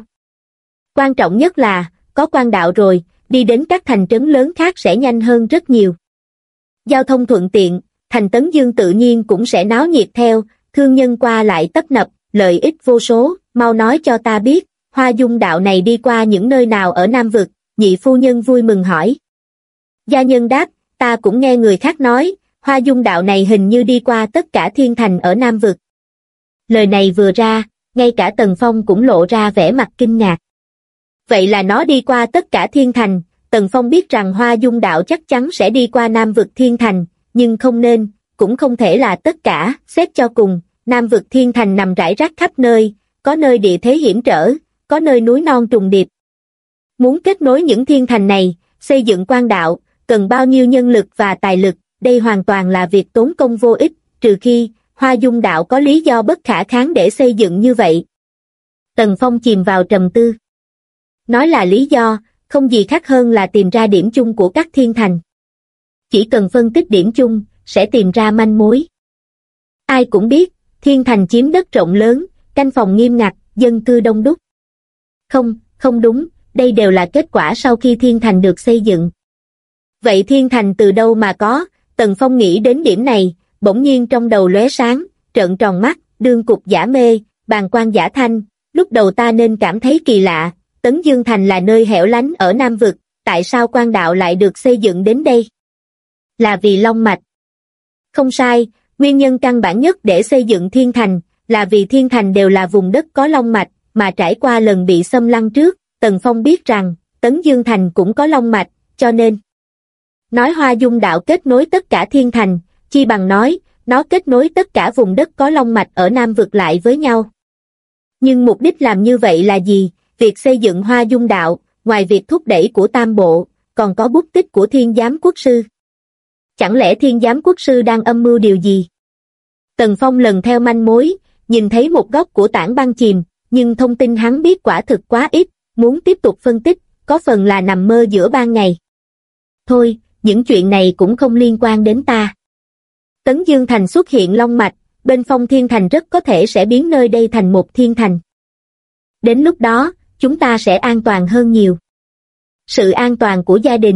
Quan trọng nhất là, có quan đạo rồi, đi đến các thành trấn lớn khác sẽ nhanh hơn rất nhiều. Giao thông thuận tiện, thành Tấn Dương tự nhiên cũng sẽ náo nhiệt theo, thương nhân qua lại tấp nập, lợi ích vô số, mau nói cho ta biết, Hoa Dung đạo này đi qua những nơi nào ở Nam Vực, nhị phu nhân vui mừng hỏi. Gia nhân đáp, ta cũng nghe người khác nói, Hoa Dung đạo này hình như đi qua tất cả thiên thành ở Nam Vực. Lời này vừa ra, ngay cả Tần Phong cũng lộ ra vẻ mặt kinh ngạc. Vậy là nó đi qua tất cả thiên thành, Tần Phong biết rằng Hoa Dung đạo chắc chắn sẽ đi qua Nam Vực thiên thành, nhưng không nên, cũng không thể là tất cả, xét cho cùng, Nam Vực thiên thành nằm rải rác khắp nơi, có nơi địa thế hiểm trở, có nơi núi non trùng điệp. Muốn kết nối những thiên thành này, xây dựng quan đạo, cần bao nhiêu nhân lực và tài lực, đây hoàn toàn là việc tốn công vô ích, trừ khi Hoa Dung đạo có lý do bất khả kháng để xây dựng như vậy. Tần Phong chìm vào trầm tư. Nói là lý do, không gì khác hơn là tìm ra điểm chung của các thiên thành. Chỉ cần phân tích điểm chung, sẽ tìm ra manh mối. Ai cũng biết, thiên thành chiếm đất rộng lớn, canh phòng nghiêm ngặt, dân cư đông đúc. Không đúng, đây đều là kết quả sau khi thiên thành được xây dựng. Vậy thiên thành từ đâu mà có? Tần Phong nghĩ đến điểm này, bỗng nhiên trong đầu lóe sáng, trợn tròn mắt, đương cục giả mê, bàng quan giả thanh, lúc đầu ta nên cảm thấy kỳ lạ, Tấn Dương Thành là nơi hẻo lánh ở Nam Vực, tại sao quan đạo lại được xây dựng đến đây? Là vì Long Mạch. Không sai, nguyên nhân căn bản nhất để xây dựng thiên thành, là vì thiên thành đều là vùng đất có Long Mạch, mà trải qua lần bị xâm lăng trước, Tần Phong biết rằng, Tấn Dương Thành cũng có Long Mạch, cho nên nói Hoa Dung đạo kết nối tất cả thiên thành, chi bằng nói, nó kết nối tất cả vùng đất có Long Mạch ở Nam Vực lại với nhau. Nhưng mục đích làm như vậy là gì? Việc xây dựng Hoa Dung đạo, ngoài việc thúc đẩy của Tam Bộ, còn có bút tích của Thiên Giám Quốc Sư. Chẳng lẽ Thiên Giám Quốc Sư đang âm mưu điều gì? Tần Phong lần theo manh mối, nhìn thấy một góc của tảng băng chìm, nhưng thông tin hắn biết quả thực quá ít, muốn tiếp tục phân tích, có phần là nằm mơ giữa ban ngày. Thôi, những chuyện này cũng không liên quan đến ta. Tấn Dương Thành xuất hiện Long Mạch, bên Phong Thiên Thành rất có thể sẽ biến nơi đây thành một thiên thành. Đến lúc đó, chúng ta sẽ an toàn hơn nhiều. Sự an toàn của gia đình,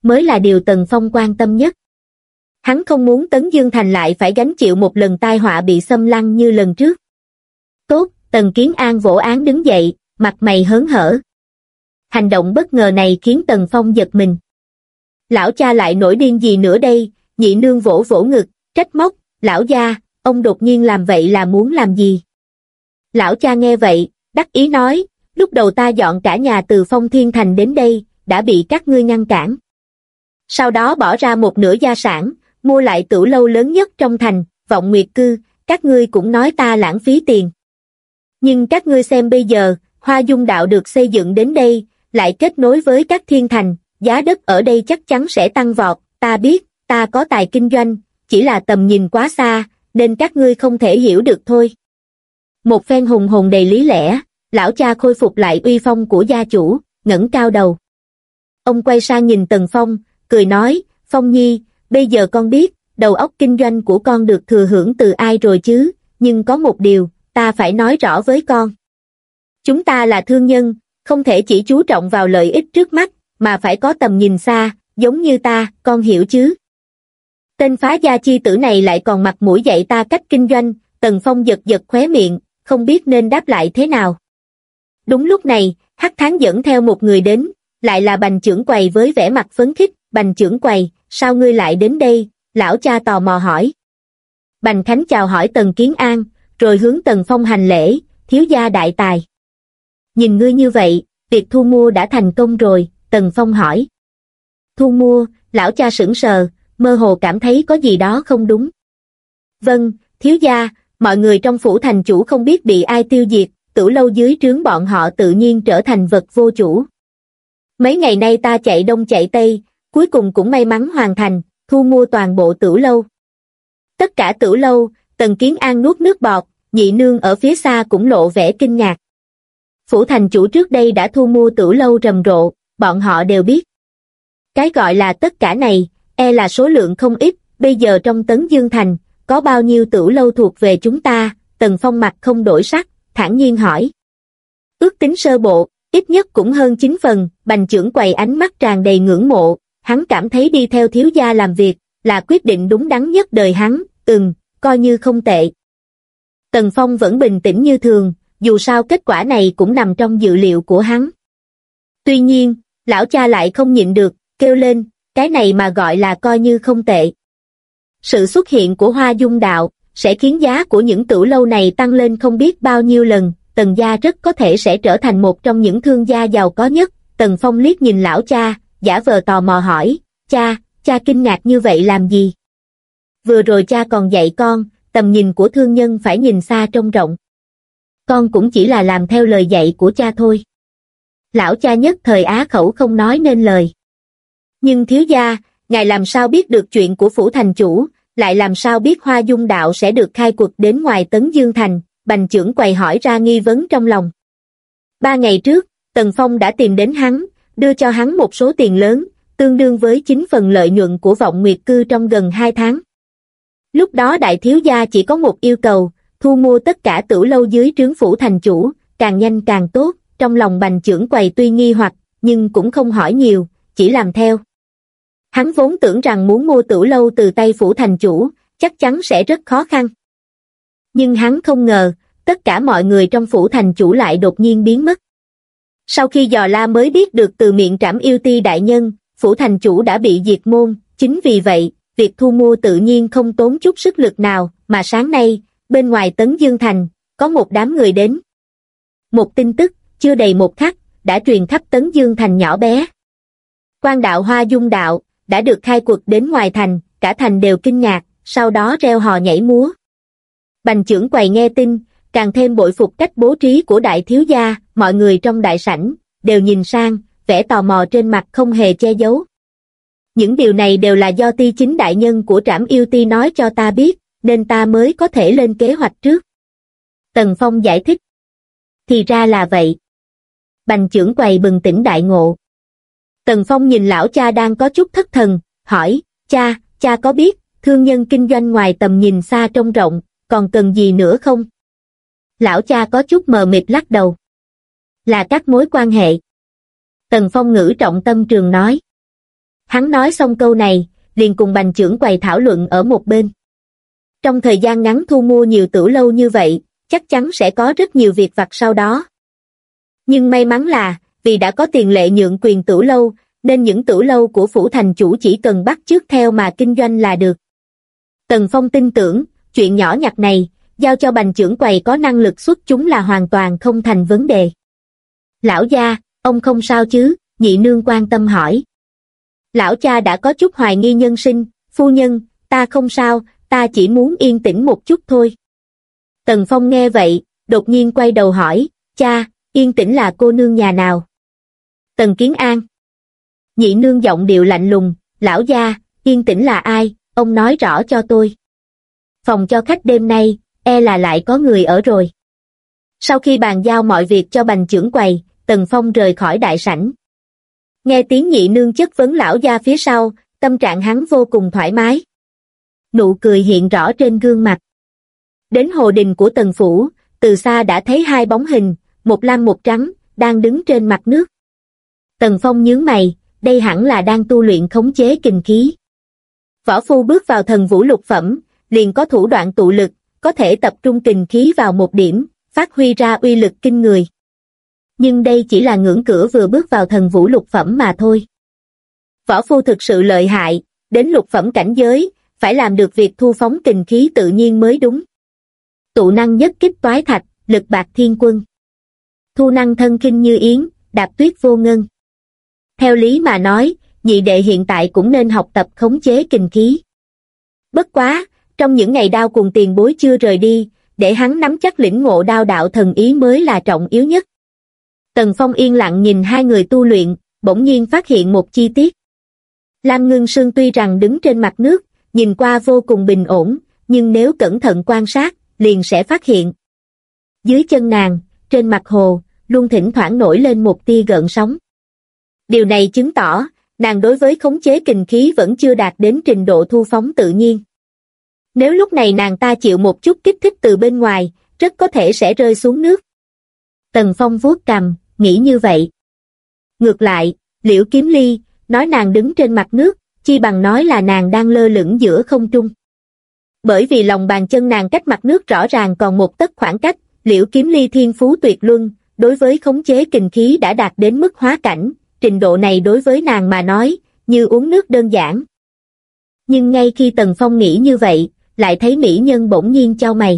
mới là điều Tần Phong quan tâm nhất. Hắn không muốn Tấn Dương Thành lại phải gánh chịu một lần tai họa bị xâm lăng như lần trước. Tốt, Tần Kiến An vỗ án đứng dậy, mặt mày hớn hở. Hành động bất ngờ này khiến Tần Phong giật mình. Lão cha lại nổi điên gì nữa đây? Nhị nương vỗ vỗ ngực, trách móc, lão gia, ông đột nhiên làm vậy là muốn làm gì? Lão cha nghe vậy, đắc ý nói, lúc đầu ta dọn cả nhà từ Phong Thiên Thành đến đây, đã bị các ngươi ngăn cản. Sau đó bỏ ra một nửa gia sản, mua lại tửu lâu lớn nhất trong thành, Vọng Nguyệt Cư, các ngươi cũng nói ta lãng phí tiền. Nhưng các ngươi xem bây giờ, Hoa Dung Đạo được xây dựng đến đây, lại kết nối với các thiên thành, giá đất ở đây chắc chắn sẽ tăng vọt, ta biết, ta có tài kinh doanh, chỉ là tầm nhìn quá xa, nên các ngươi không thể hiểu được thôi. Một phen hùng hồn đầy lý lẽ, lão cha khôi phục lại uy phong của gia chủ, ngẩng cao đầu. Ông quay sang nhìn Tần Phong, cười nói, Phong Nhi, bây giờ con biết, đầu óc kinh doanh của con được thừa hưởng từ ai rồi chứ, nhưng có một điều, ta phải nói rõ với con. Chúng ta là thương nhân, không thể chỉ chú trọng vào lợi ích trước mắt, mà phải có tầm nhìn xa, giống như ta, con hiểu chứ? Tên phá gia chi tử này lại còn mặt mũi dạy ta cách kinh doanh, Tần Phong giật giật khóe miệng, không biết nên đáp lại thế nào. Đúng lúc này, Hắc Thắng dẫn theo một người đến, lại là Bành trưởng quầy với vẻ mặt phấn khích, Bành trưởng quầy, sao ngươi lại đến đây? Lão cha tò mò hỏi. Bành Khánh chào hỏi Tần Kiến An, rồi hướng Tần Phong hành lễ, thiếu gia đại tài. Nhìn ngươi như vậy, việc thu mua đã thành công rồi, Tần Phong hỏi. Thu mua, lão cha sững sờ, mơ hồ cảm thấy có gì đó không đúng. Vâng, thiếu gia, mọi người trong phủ thành chủ không biết bị ai tiêu diệt, tửu lâu dưới trướng bọn họ tự nhiên trở thành vật vô chủ. Mấy ngày nay ta chạy đông chạy tây, cuối cùng cũng may mắn hoàn thành, thu mua toàn bộ tửu lâu. Tất cả tửu lâu, Tần Kiến An nuốt nước bọt, nhị nương ở phía xa cũng lộ vẻ kinh ngạc. Phủ thành chủ trước đây đã thu mua tửu lâu rầm rộ, bọn họ đều biết. Cái gọi là tất cả này, e là số lượng không ít, bây giờ trong Tấn Dương Thành, có bao nhiêu tửu lâu thuộc về chúng ta? Tần Phong mặt không đổi sắc, thản nhiên hỏi. Ước tính sơ bộ, ít nhất cũng hơn 9 phần, Bành trưởng quầy ánh mắt tràn đầy ngưỡng mộ, hắn cảm thấy đi theo thiếu gia làm việc, là quyết định đúng đắn nhất đời hắn, coi như không tệ. Tần Phong vẫn bình tĩnh như thường, dù sao kết quả này cũng nằm trong dự liệu của hắn. Tuy nhiên, lão cha lại không nhịn được, kêu lên, cái này mà gọi là coi như không tệ. Sự xuất hiện của Hoa Dung Đạo sẽ khiến giá của những tửu lâu này tăng lên không biết bao nhiêu lần, Tần gia rất có thể sẽ trở thành một trong những thương gia giàu có nhất. Tần Phong liếc nhìn lão cha, giả vờ tò mò hỏi, cha kinh ngạc như vậy làm gì? Vừa rồi cha còn dạy con, tầm nhìn của thương nhân phải nhìn xa trông rộng. Con cũng chỉ là làm theo lời dạy của cha thôi. Lão cha nhất thời á khẩu không nói nên lời. Nhưng thiếu gia, ngài làm sao biết được chuyện của phủ thành chủ, lại làm sao biết Hoa Dung Đạo sẽ được khai quật đến ngoài Tấn Dương Thành? Bành trưởng quầy hỏi ra nghi vấn trong lòng. 3 ngày trước, Tần Phong đã tìm đến hắn, đưa cho hắn một số tiền lớn, tương đương với 9 phần lợi nhuận của Vọng Nguyệt Cư trong gần 2 tháng. Lúc đó đại thiếu gia chỉ có một yêu cầu, thu mua tất cả tửu lâu dưới trướng phủ thành chủ, càng nhanh càng tốt. Trong lòng Bành trưởng quầy tuy nghi hoặc, nhưng cũng không hỏi nhiều, chỉ làm theo. Hắn vốn tưởng rằng muốn mua tửu lâu từ tay phủ thành chủ, chắc chắn sẽ rất khó khăn. Nhưng hắn không ngờ, tất cả mọi người trong phủ thành chủ lại đột nhiên biến mất. Sau khi dò la mới biết được từ miệng Trảm Yêu Ti đại nhân, phủ thành chủ đã bị diệt môn, chính vì vậy, việc thu mua tự nhiên không tốn chút sức lực nào, mà sáng nay, bên ngoài Tấn Dương Thành, có một đám người đến. Một tin tức, chưa đầy một khắc, đã truyền khắp Tấn Dương Thành nhỏ bé. Quan đạo Hoa Dung Đạo, đã được khai quật đến ngoài thành, cả thành đều kinh ngạc, sau đó reo hò nhảy múa. Bành trưởng quầy nghe tin, càng thêm bội phục cách bố trí của đại thiếu gia, mọi người trong đại sảnh, đều nhìn sang, vẻ tò mò trên mặt không hề che giấu. Những điều này đều là do Ti Chính đại nhân của Trảm Yêu Ti nói cho ta biết, nên ta mới có thể lên kế hoạch trước. Tần Phong giải thích. Thì ra là vậy. Bành trưởng quầy bừng tỉnh đại ngộ. Tần Phong nhìn lão cha đang có chút thất thần, hỏi, cha có biết, thương nhân kinh doanh ngoài tầm nhìn xa trông rộng, còn cần gì nữa không? Lão cha có chút mờ mịt lắc đầu. Là các mối quan hệ. Tần Phong ngữ trọng tâm trường nói. Hắn nói xong câu này, liền cùng Bành trưởng quầy thảo luận ở một bên. Trong thời gian ngắn thu mua nhiều tửu lâu như vậy, chắc chắn sẽ có rất nhiều việc vặt sau đó. Nhưng may mắn là, vì đã có tiền lệ nhượng quyền tửu lâu, nên những tửu lâu của phủ thành chủ chỉ cần bắt chước theo mà kinh doanh là được. Tần Phong tin tưởng, chuyện nhỏ nhặt này, giao cho Bành trưởng quầy có năng lực xuất chúng là hoàn toàn không thành vấn đề. Lão gia, ông không sao chứ? Nhị nương quan tâm hỏi. Lão cha đã có chút hoài nghi nhân sinh, phu nhân, ta không sao, ta chỉ muốn yên tĩnh một chút thôi. Tần Phong nghe vậy, đột nhiên quay đầu hỏi, cha, yên tĩnh là cô nương nhà nào? Tần Kiến An. Nhị nương giọng điệu lạnh lùng, lão gia, yên tĩnh là ai, ông nói rõ cho tôi. Phòng cho khách đêm nay, e là lại có người ở rồi. Sau khi bàn giao mọi việc cho Bành trưởng quầy, Tần Phong rời khỏi đại sảnh. Nghe tiếng nhị nương chất vấn lão gia phía sau, tâm trạng hắn vô cùng thoải mái. Nụ cười hiện rõ trên gương mặt. Đến hồ đình của Tần phủ, từ xa đã thấy hai bóng hình, một lam một trắng, đang đứng trên mặt nước. Tần Phong nhướng mày, đây hẳn là đang tu luyện khống chế kình khí. Võ phu bước vào thần vũ lục phẩm, liền có thủ đoạn tụ lực, có thể tập trung kình khí vào một điểm, phát huy ra uy lực kinh người. Nhưng đây chỉ là ngưỡng cửa vừa bước vào thần vũ lục phẩm mà thôi. Võ phu thực sự lợi hại, đến lục phẩm cảnh giới, phải làm được việc thu phóng kình khí tự nhiên mới đúng. Tụ năng nhất kích toái thạch, lực bạc thiên quân. Thu năng thân khinh như yến, đạp tuyết vô ngân. Theo lý mà nói, nhị đệ hiện tại cũng nên học tập khống chế kình khí. Bất quá, trong những ngày đao cùng tiền bối chưa rời đi, để hắn nắm chắc lĩnh ngộ đao đạo thần ý mới là trọng yếu nhất. Tần Phong yên lặng nhìn hai người tu luyện, bỗng nhiên phát hiện một chi tiết. Lam Ngưng Sương tuy rằng đứng trên mặt nước, nhìn qua vô cùng bình ổn, nhưng nếu cẩn thận quan sát, liền sẽ phát hiện. Dưới chân nàng, trên mặt hồ, luôn thỉnh thoảng nổi lên một tia gợn sóng. Điều này chứng tỏ, nàng đối với khống chế kình khí vẫn chưa đạt đến trình độ thu phóng tự nhiên. Nếu lúc này nàng ta chịu một chút kích thích từ bên ngoài, rất có thể sẽ rơi xuống nước. Tần Phong vuốt cằm, nghĩ như vậy. Ngược lại, Liễu Kiếm Ly, nói nàng đứng trên mặt nước, chi bằng nói là nàng đang lơ lửng giữa không trung. Bởi vì lòng bàn chân nàng cách mặt nước rõ ràng còn một tấc khoảng cách, Liễu Kiếm Ly thiên phú tuyệt luân, đối với khống chế kình khí đã đạt đến mức hóa cảnh, trình độ này đối với nàng mà nói, như uống nước đơn giản. Nhưng ngay khi Tần Phong nghĩ như vậy, lại thấy mỹ nhân bỗng nhiên chau mày.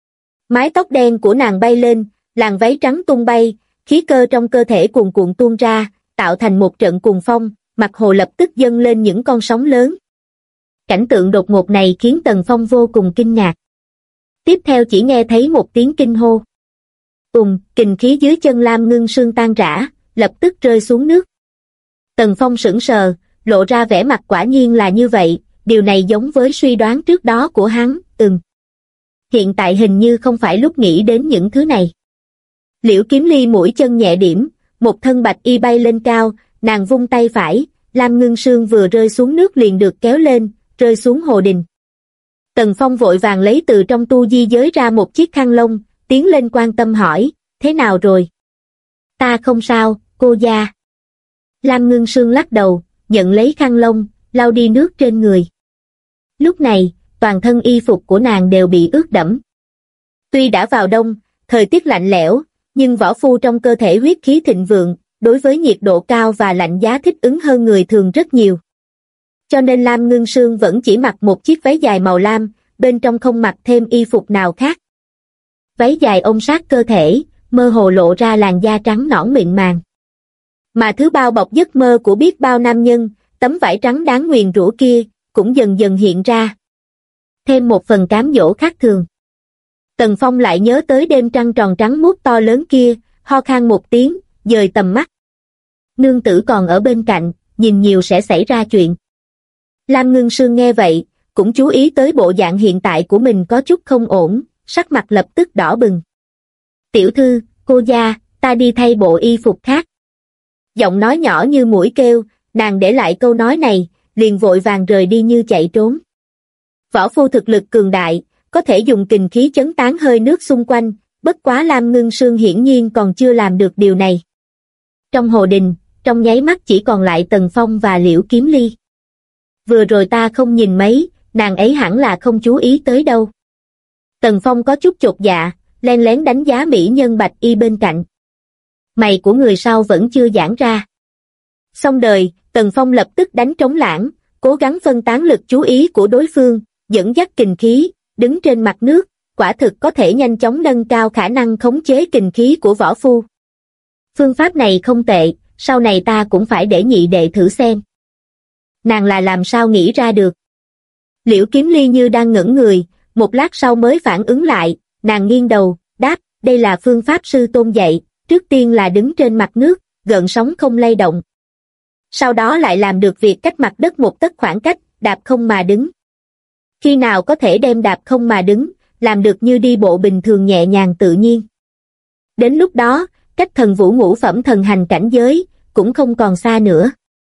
Mái tóc đen của nàng bay lên, làn váy trắng tung bay, khí cơ trong cơ thể cuồn cuộn tuôn ra, tạo thành một trận cuồng phong, mặt hồ lập tức dâng lên những con sóng lớn. Cảnh tượng đột ngột này khiến Tần Phong vô cùng kinh ngạc. Tiếp theo chỉ nghe thấy một tiếng kinh hô. Kình khí dưới chân Lam Ngưng Sương tan rã, lập tức rơi xuống nước. Tần Phong sững sờ, lộ ra vẻ mặt quả nhiên là như vậy, điều này giống với suy đoán trước đó của hắn, Hiện tại hình như không phải lúc nghĩ đến những thứ này. Liễu Kiếm Ly mũi chân nhẹ điểm, một thân bạch y bay lên cao, nàng vung tay phải, Lam Ngưng Sương vừa rơi xuống nước liền được kéo lên, rơi xuống hồ đình. Tần Phong vội vàng lấy từ trong tu di giới ra một chiếc khăn lông, tiến lên quan tâm hỏi, thế nào rồi? Ta không sao, cô gia. Lam Ngưng Sương lắc đầu, nhận lấy khăn lông, lau đi nước trên người. Lúc này, toàn thân y phục của nàng đều bị ướt đẫm. Tuy đã vào đông, thời tiết lạnh lẽo, nhưng võ phu trong cơ thể huyết khí thịnh vượng, đối với nhiệt độ cao và lạnh giá thích ứng hơn người thường rất nhiều. Cho nên Lam Ngưng Sương vẫn chỉ mặc một chiếc váy dài màu lam, bên trong không mặc thêm y phục nào khác. Váy dài ôm sát cơ thể, mơ hồ lộ ra làn da trắng nõn mịn màng. Mà thứ bao bọc giấc mơ của biết bao nam nhân, tấm vải trắng đáng nguyền rủa kia, cũng dần dần hiện ra. Thêm một phần cám dỗ khác thường. Tần Phong lại nhớ tới đêm trăng tròn trắng muốt to lớn kia, ho khan một tiếng, dời tầm mắt. Nương tử còn ở bên cạnh, nhìn nhiều sẽ xảy ra chuyện. Lam Ngưng Sương nghe vậy, cũng chú ý tới bộ dạng hiện tại của mình có chút không ổn, sắc mặt lập tức đỏ bừng. Tiểu thư, cô gia, ta đi thay bộ y phục khác. Giọng nói nhỏ như muỗi kêu, nàng để lại câu nói này, liền vội vàng rời đi như chạy trốn. Võ phu thực lực cường đại, có thể dùng kình khí chấn tán hơi nước xung quanh, bất quá Lam Ngưng Sương hiển nhiên còn chưa làm được điều này. Trong hồ đình, trong nháy mắt chỉ còn lại Tần Phong và Liễu Kiếm Ly. Vừa rồi ta không nhìn mấy, nàng ấy hẳn là không chú ý tới đâu. Tần Phong có chút chột dạ, len lén đánh giá mỹ nhân Bạch Y bên cạnh. Mày của người sau vẫn chưa giãn ra. Xong đời, Tần Phong lập tức đánh trống lãng, cố gắng phân tán lực chú ý của đối phương, dẫn dắt kình khí, đứng trên mặt nước, quả thực có thể nhanh chóng nâng cao khả năng khống chế kình khí của võ phu. Phương pháp này không tệ, sau này ta cũng phải để nhị đệ thử xem. Nàng là làm sao nghĩ ra được? Liễu Kiếm Ly như đang ngẩn người, một lát sau mới phản ứng lại, nàng nghiêng đầu, đáp, đây là phương pháp sư tôn dạy, trước tiên là đứng trên mặt nước, gợn sóng không lay động. Sau đó lại làm được việc cách mặt đất một tấc khoảng cách, đạp không mà đứng. Khi nào có thể đem đạp không mà đứng, làm được như đi bộ bình thường nhẹ nhàng tự nhiên. Đến lúc đó, cách thần vũ ngũ phẩm thần hành cảnh giới, cũng không còn xa nữa.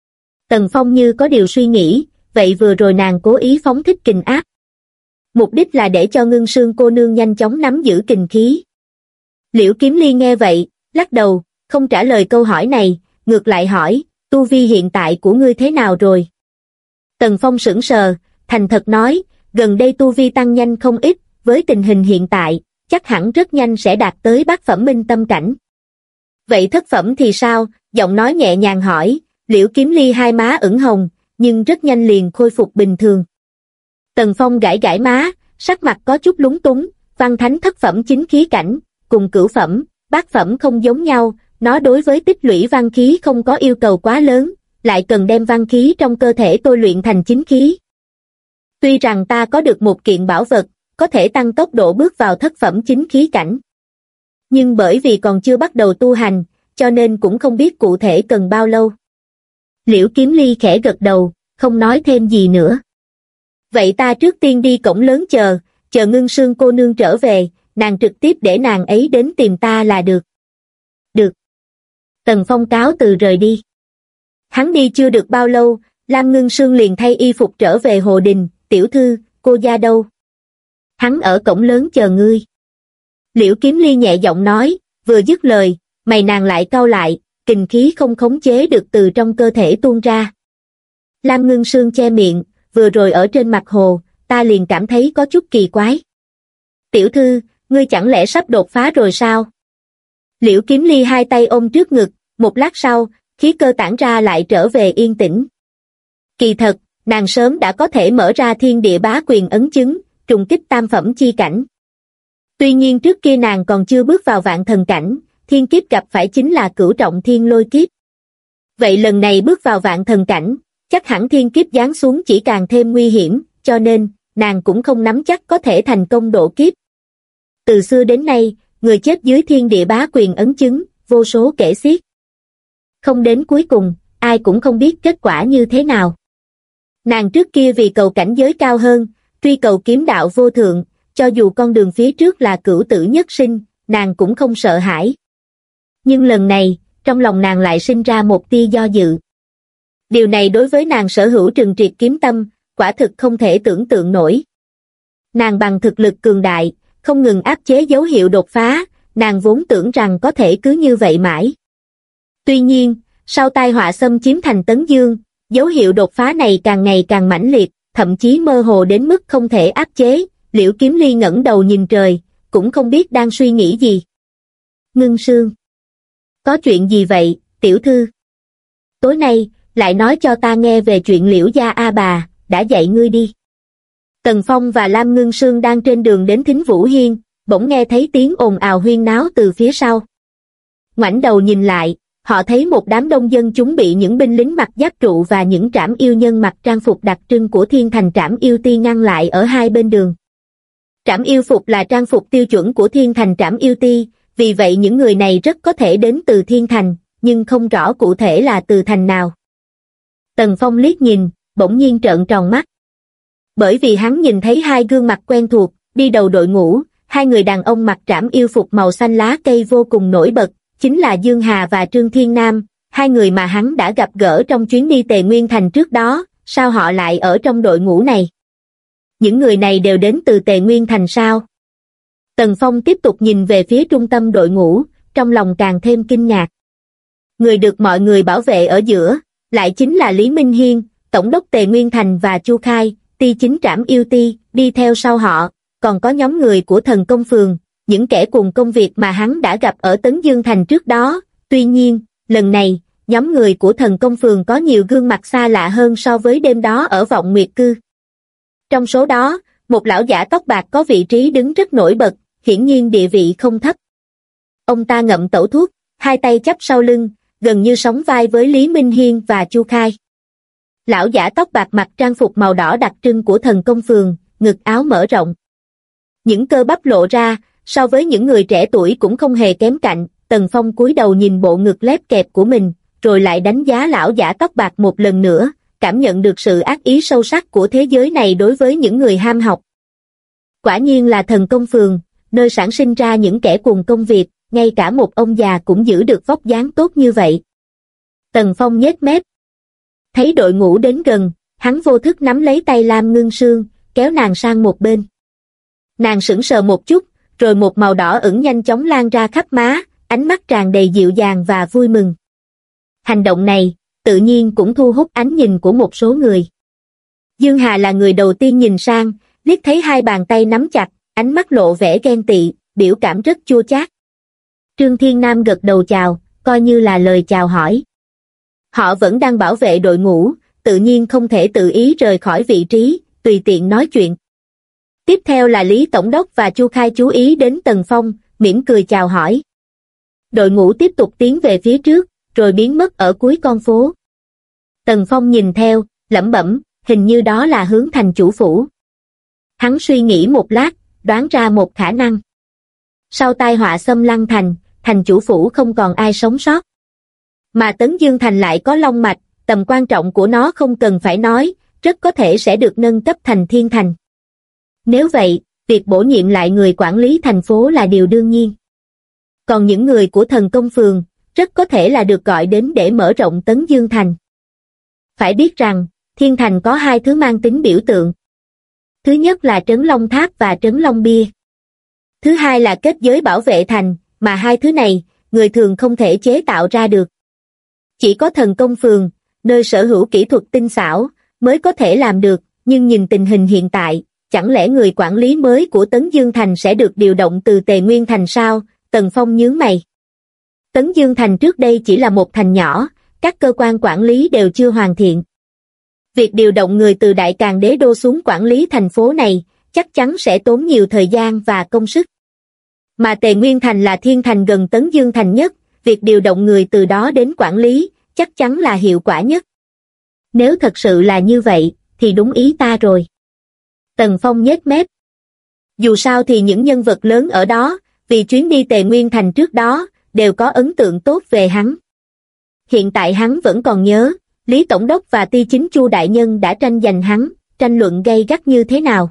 Tần Phong như có điều suy nghĩ, vậy vừa rồi nàng cố ý phóng thích kình áp. Mục đích là để cho Ngưng Sương cô nương nhanh chóng nắm giữ kình khí. Liễu Kiếm Ly nghe vậy, lắc đầu, không trả lời câu hỏi này, ngược lại hỏi, tu vi hiện tại của ngươi thế nào rồi? Tần Phong sững sờ, thành thật nói, gần đây tu vi tăng nhanh không ít, với tình hình hiện tại, chắc hẳn rất nhanh sẽ đạt tới bát phẩm minh tâm cảnh. Vậy thất phẩm thì sao? Giọng nói nhẹ nhàng hỏi, Liễu Kiếm Ly hai má ửng hồng, nhưng rất nhanh liền khôi phục bình thường. Tần Phong gãi gãi má, sắc mặt có chút lúng túng, văn thánh thất phẩm chính khí cảnh, cùng cửu phẩm, bát phẩm không giống nhau, nó đối với tích lũy văn khí không có yêu cầu quá lớn, lại cần đem văn khí trong cơ thể tôi luyện thành chính khí. Tuy rằng ta có được một kiện bảo vật, có thể tăng tốc độ bước vào thất phẩm chính khí cảnh. Nhưng bởi vì còn chưa bắt đầu tu hành, cho nên cũng không biết cụ thể cần bao lâu. Liễu Kiếm Ly khẽ gật đầu, không nói thêm gì nữa. Vậy ta trước tiên đi cổng lớn chờ Ngưng Sương cô nương trở về, nàng trực tiếp để nàng ấy đến tìm ta là được. Được. Tần Phong cáo từ rời đi. Hắn đi chưa được bao lâu, Lam Ngưng Sương liền thay y phục trở về hồ đình, tiểu thư, cô gia đâu? Hắn ở cổng lớn chờ ngươi. Liễu Kiếm Ly nhẹ giọng nói, vừa dứt lời, mày nàng lại cau lại, kình khí không khống chế được từ trong cơ thể tuôn ra. Lam Ngưng Sương che miệng, vừa rồi ở trên mặt hồ, ta liền cảm thấy có chút kỳ quái. Tiểu thư, ngươi chẳng lẽ sắp đột phá rồi sao? Liễu Kiếm Ly hai tay ôm trước ngực, một lát sau, khí cơ tản ra lại trở về yên tĩnh. Kỳ thật, nàng sớm đã có thể mở ra thiên địa bá quyền ấn chứng, trùng kích tam phẩm chi cảnh. Tuy nhiên trước kia nàng còn chưa bước vào vạn thần cảnh, thiên kiếp gặp phải chính là cửu trọng thiên lôi kiếp. Vậy lần này bước vào vạn thần cảnh, chắc hẳn thiên kiếp giáng xuống chỉ càng thêm nguy hiểm, cho nên, nàng cũng không nắm chắc có thể thành công độ kiếp. Từ xưa đến nay, người chết dưới thiên địa bá quyền ấn chứng, vô số kể xiết. Không đến cuối cùng, ai cũng không biết kết quả như thế nào. Nàng trước kia vì cầu cảnh giới cao hơn, truy cầu kiếm đạo vô thượng, cho dù con đường phía trước là cửu tử nhất sinh, nàng cũng không sợ hãi. Nhưng lần này, trong lòng nàng lại sinh ra một tia do dự. Điều này đối với nàng sở hữu trừng triệt kiếm tâm, quả thực không thể tưởng tượng nổi. Nàng bằng thực lực cường đại, không ngừng áp chế dấu hiệu đột phá, nàng vốn tưởng rằng có thể cứ như vậy mãi. Tuy nhiên, sau tai họa xâm chiếm thành Tấn Dương, dấu hiệu đột phá này càng ngày càng mãnh liệt, thậm chí mơ hồ đến mức không thể áp chế. Liễu Kiếm Ly ngẩng đầu nhìn trời, cũng không biết đang suy nghĩ gì. Ngưng Sương. Có chuyện gì vậy, tiểu thư? Tối nay, lại nói cho ta nghe về chuyện Liễu gia A bà, đã dạy ngươi đi. Tần Phong và Lam Ngưng Sương đang trên đường đến Thính Vũ Hiên, bỗng nghe thấy tiếng ồn ào huyên náo từ phía sau. Ngoảnh đầu nhìn lại, họ thấy một đám đông dân chúng bị những binh lính mặc giáp trụ và những trảm yêu nhân mặc trang phục đặc trưng của Thiên Thành Trảm Yêu Ti ngăn lại ở hai bên đường. Trảm yêu phục là trang phục tiêu chuẩn của Thiên Thành Trảm Yêu Ti, vì vậy những người này rất có thể đến từ Thiên Thành, nhưng không rõ cụ thể là từ thành nào. Tần Phong liếc nhìn, bỗng nhiên trợn tròn mắt. Bởi vì hắn nhìn thấy hai gương mặt quen thuộc, đi đầu đội ngũ, hai người đàn ông mặc trảm yêu phục màu xanh lá cây vô cùng nổi bật, chính là Dương Hà và Trương Thiên Nam, hai người mà hắn đã gặp gỡ trong chuyến đi Tề Nguyên Thành trước đó, sao họ lại ở trong đội ngũ này? Những người này đều đến từ Tề Nguyên Thành sao? Tần Phong tiếp tục nhìn về phía trung tâm đội ngũ, trong lòng càng thêm kinh ngạc. Người được mọi người bảo vệ ở giữa, lại chính là Lý Minh Hiên, Tổng đốc Tề Nguyên Thành và Chu Khai, Ti Chính Trảm Yêu Ti, đi theo sau họ, còn có nhóm người của Thần Công Phường, những kẻ cùng công việc mà hắn đã gặp ở Tấn Dương Thành trước đó. Tuy nhiên, lần này, nhóm người của Thần Công Phường có nhiều gương mặt xa lạ hơn so với đêm đó ở Vọng Nguyệt Cư. Trong số đó, một lão giả tóc bạc có vị trí đứng rất nổi bật, hiển nhiên địa vị không thấp. Ông ta ngậm tẩu thuốc, hai tay chắp sau lưng, gần như sóng vai với Lý Minh Hiên và Chu Khai. Lão giả tóc bạc mặc trang phục màu đỏ đặc trưng của Thần Công Phường, ngực áo mở rộng. Những cơ bắp lộ ra, so với những người trẻ tuổi cũng không hề kém cạnh. Tần Phong cúi đầu nhìn bộ ngực lép kẹp của mình, rồi lại đánh giá lão giả tóc bạc một lần nữa, cảm nhận được sự ác ý sâu sắc của thế giới này đối với những người ham học. Quả nhiên là Thần Công Phường, nơi sản sinh ra những kẻ cùng công việc, ngay cả một ông già cũng giữ được vóc dáng tốt như vậy. Tần Phong nhếch mép. Thấy đội ngũ đến gần, hắn vô thức nắm lấy tay Lam Ngưng Sương, kéo nàng sang một bên. Nàng sững sờ một chút, rồi một màu đỏ ửng nhanh chóng lan ra khắp má, ánh mắt tràn đầy dịu dàng và vui mừng. Hành động này, tự nhiên cũng thu hút ánh nhìn của một số người. Dương Hà là người đầu tiên nhìn sang, liếc thấy hai bàn tay nắm chặt, ánh mắt lộ vẻ ghen tị, biểu cảm rất chua chát. Trương Thiên Nam gật đầu chào, coi như là lời chào hỏi. Họ vẫn đang bảo vệ đội ngũ, tự nhiên không thể tự ý rời khỏi vị trí, tùy tiện nói chuyện. Tiếp theo là Lý Tổng đốc và Chu Khai chú ý đến Tần Phong, mỉm cười chào hỏi. Đội ngũ tiếp tục tiến về phía trước, rồi biến mất ở cuối con phố. Tần Phong nhìn theo, lẩm bẩm, hình như đó là hướng thành chủ phủ. Hắn suy nghĩ một lát, đoán ra một khả năng. Sau tai họa xâm lăng thành, thành chủ phủ không còn ai sống sót. Mà Tấn Dương Thành lại có long mạch, tầm quan trọng của nó không cần phải nói, rất có thể sẽ được nâng cấp thành thiên thành. Nếu vậy, việc bổ nhiệm lại người quản lý thành phố là điều đương nhiên. Còn những người của Thần Công Phường, rất có thể là được gọi đến để mở rộng Tấn Dương Thành. Phải biết rằng, thiên thành có hai thứ mang tính biểu tượng. Thứ nhất là Trấn Long Tháp và Trấn Long Bia. Thứ hai là kết giới bảo vệ thành, mà hai thứ này, người thường không thể chế tạo ra được. Chỉ có Thần Công Phường, nơi sở hữu kỹ thuật tinh xảo, mới có thể làm được, nhưng nhìn tình hình hiện tại, chẳng lẽ người quản lý mới của Tấn Dương Thành sẽ được điều động từ Tề Nguyên Thành sao? Tần Phong nhướng mày. Tấn Dương Thành trước đây chỉ là một thành nhỏ, các cơ quan quản lý đều chưa hoàn thiện. Việc điều động người từ Đại Càn Đế Đô xuống quản lý thành phố này, chắc chắn sẽ tốn nhiều thời gian và công sức. Mà Tề Nguyên Thành là thiên thành gần Tấn Dương Thành nhất, việc điều động người từ đó đến quản lý, chắc chắn là hiệu quả nhất. Nếu thật sự là như vậy, thì đúng ý ta rồi. Tần Phong nhếch mép. Dù sao thì những nhân vật lớn ở đó, vì chuyến đi Tề Nguyên Thành trước đó, đều có ấn tượng tốt về hắn. Hiện tại hắn vẫn còn nhớ, Lý Tổng đốc và Ti Chính Chu đại nhân đã tranh giành hắn, tranh luận gay gắt như thế nào.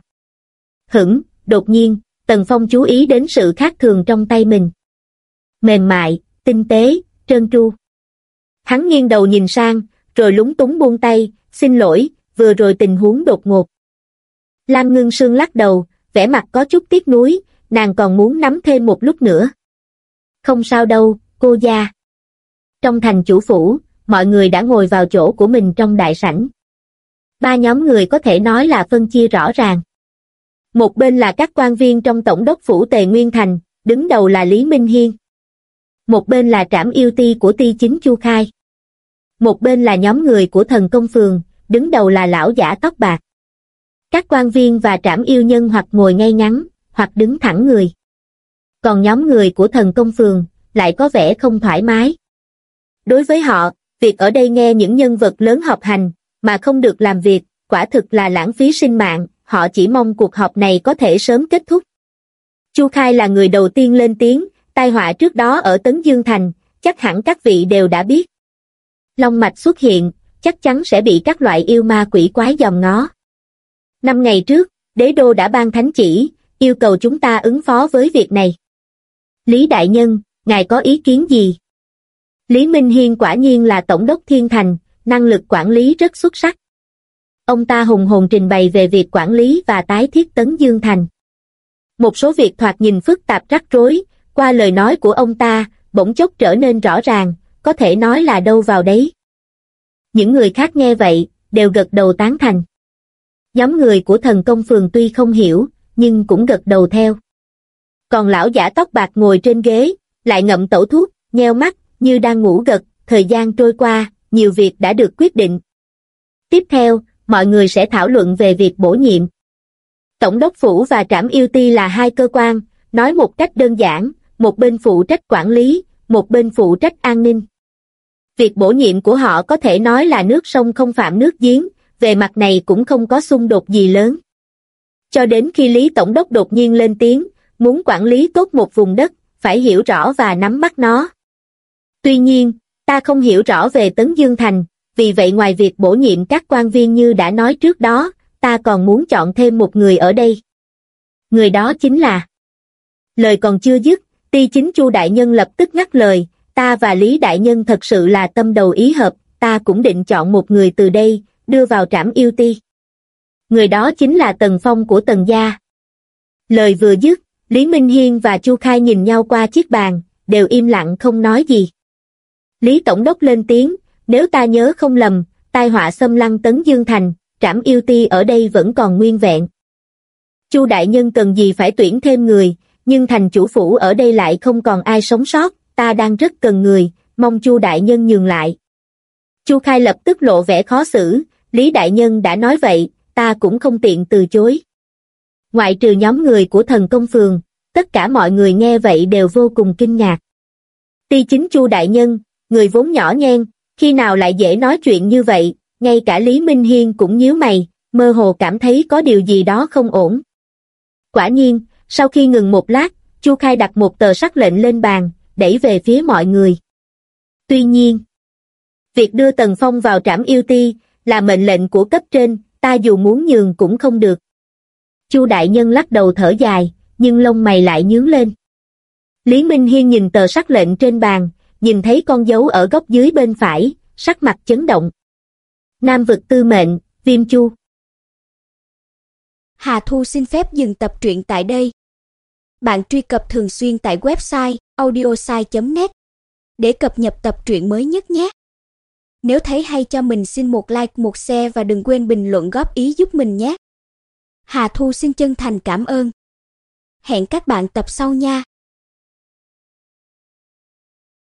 Đột nhiên, Tần Phong chú ý đến sự khác thường trong tay mình. Mềm mại, tinh tế, trơn tru. Hắn nghiêng đầu nhìn sang, rồi lúng túng buông tay, xin lỗi, vừa rồi tình huống đột ngột. Lam Ngưng Sương lắc đầu, vẻ mặt có chút tiếc nuối, nàng còn muốn nắm thêm một lúc nữa. Không sao đâu, cô gia. Trong thành chủ phủ, mọi người đã ngồi vào chỗ của mình trong đại sảnh. Ba nhóm người có thể nói là phân chia rõ ràng. Một bên là các quan viên trong tổng đốc phủ Tề Nguyên Thành, đứng đầu là Lý Minh Hiên. Một bên là Trảm Yêu Ti của Ti Chính Chu Khai. Một bên là nhóm người của Thần Công Phường, đứng đầu là lão giả tóc bạc. Các quan viên và Trảm Yêu nhân hoặc ngồi ngay ngắn, hoặc đứng thẳng người. Còn nhóm người của Thần Công Phường lại có vẻ không thoải mái. Đối với họ, việc ở đây nghe những nhân vật lớn họp hành, mà không được làm việc, quả thực là lãng phí sinh mạng, họ chỉ mong cuộc họp này có thể sớm kết thúc. Chu Khai là người đầu tiên lên tiếng, tai họa trước đó ở Tấn Dương Thành, chắc hẳn các vị đều đã biết. Long mạch xuất hiện, chắc chắn sẽ bị các loại yêu ma quỷ quái dòm ngó. 5 ngày trước, đế đô đã ban thánh chỉ, yêu cầu chúng ta ứng phó với việc này. Lý đại nhân, ngài có ý kiến gì? Lý Minh Hiên quả nhiên là tổng đốc thiên thành, năng lực quản lý rất xuất sắc. Ông ta hùng hồn trình bày về việc quản lý và tái thiết Tấn Dương Thành. Một số việc thoạt nhìn phức tạp rắc rối, qua lời nói của ông ta, bỗng chốc trở nên rõ ràng, có thể nói là đâu vào đấy. Những người khác nghe vậy, đều gật đầu tán thành. Nhóm người của thần công phường tuy không hiểu, nhưng cũng gật đầu theo. Còn lão giả tóc bạc ngồi trên ghế, lại ngậm tẩu thuốc, nheo mắt, như đang ngủ gật. Thời gian trôi qua, nhiều việc đã được quyết định. Tiếp theo, mọi người sẽ thảo luận về việc bổ nhiệm. Tổng đốc phủ và trảm yêu ti là hai cơ quan, nói một cách đơn giản, một bên phụ trách quản lý, một bên phụ trách an ninh. Việc bổ nhiệm của họ có thể nói là nước sông không phạm nước giếng, về mặt này cũng không có xung đột gì lớn. Cho đến khi Lý Tổng đốc đột nhiên lên tiếng, muốn quản lý tốt một vùng đất, phải hiểu rõ và nắm bắt nó. Tuy nhiên, ta không hiểu rõ về Tấn Dương Thành, vì vậy ngoài việc bổ nhiệm các quan viên như đã nói trước đó, ta còn muốn chọn thêm một người ở đây. Người đó chính là... Lời còn chưa dứt, Ti Chính Chu đại nhân lập tức ngắt lời, ta và Lý đại nhân thật sự là tâm đầu ý hợp, ta cũng định chọn một người từ đây, đưa vào trảm yêu ti. Người đó chính là Tần Phong của Tần gia. Lời vừa dứt, Lý Minh Hiên và Chu Khai nhìn nhau qua chiếc bàn, đều im lặng không nói gì. Lý Tổng đốc lên tiếng, nếu ta nhớ không lầm, tai họa xâm lăng Tấn Dương Thành, trảm yêu ti ở đây vẫn còn nguyên vẹn. Chu đại nhân cần gì phải tuyển thêm người, nhưng thành chủ phủ ở đây lại không còn ai sống sót, ta đang rất cần người, mong Chu đại nhân nhường lại. Chu Khai lập tức lộ vẻ khó xử, Lý đại nhân đã nói vậy, ta cũng không tiện từ chối. Ngoại trừ nhóm người của thần công phường, tất cả mọi người nghe vậy đều vô cùng kinh ngạc. Ti Chính Chu đại nhân, người vốn nhỏ nhen, khi nào lại dễ nói chuyện như vậy, ngay cả Lý Minh Hiên cũng nhíu mày, mơ hồ cảm thấy có điều gì đó không ổn. Quả nhiên, sau khi ngừng một lát, Chu Khai đặt một tờ sắc lệnh lên bàn, đẩy về phía mọi người. Tuy nhiên, việc đưa Tần Phong vào trảm yêu ti là mệnh lệnh của cấp trên, ta dù muốn nhường cũng không được. Chu đại nhân lắc đầu thở dài, nhưng lông mày lại nhướng lên. Lý Minh Hiên nhìn tờ sắc lệnh trên bàn, nhìn thấy con dấu ở góc dưới bên phải, sắc mặt chấn động. Nam vực tư mệnh, Viêm Chu. Hà Thu xin phép dừng tập truyện tại đây. Bạn truy cập thường xuyên tại website audiosai.net để cập nhật tập truyện mới nhất nhé. Nếu thấy hay cho mình xin một like, một share và đừng quên bình luận góp ý giúp mình nhé. Hà Thu xin chân thành cảm ơn. Hẹn các bạn tập sau nha.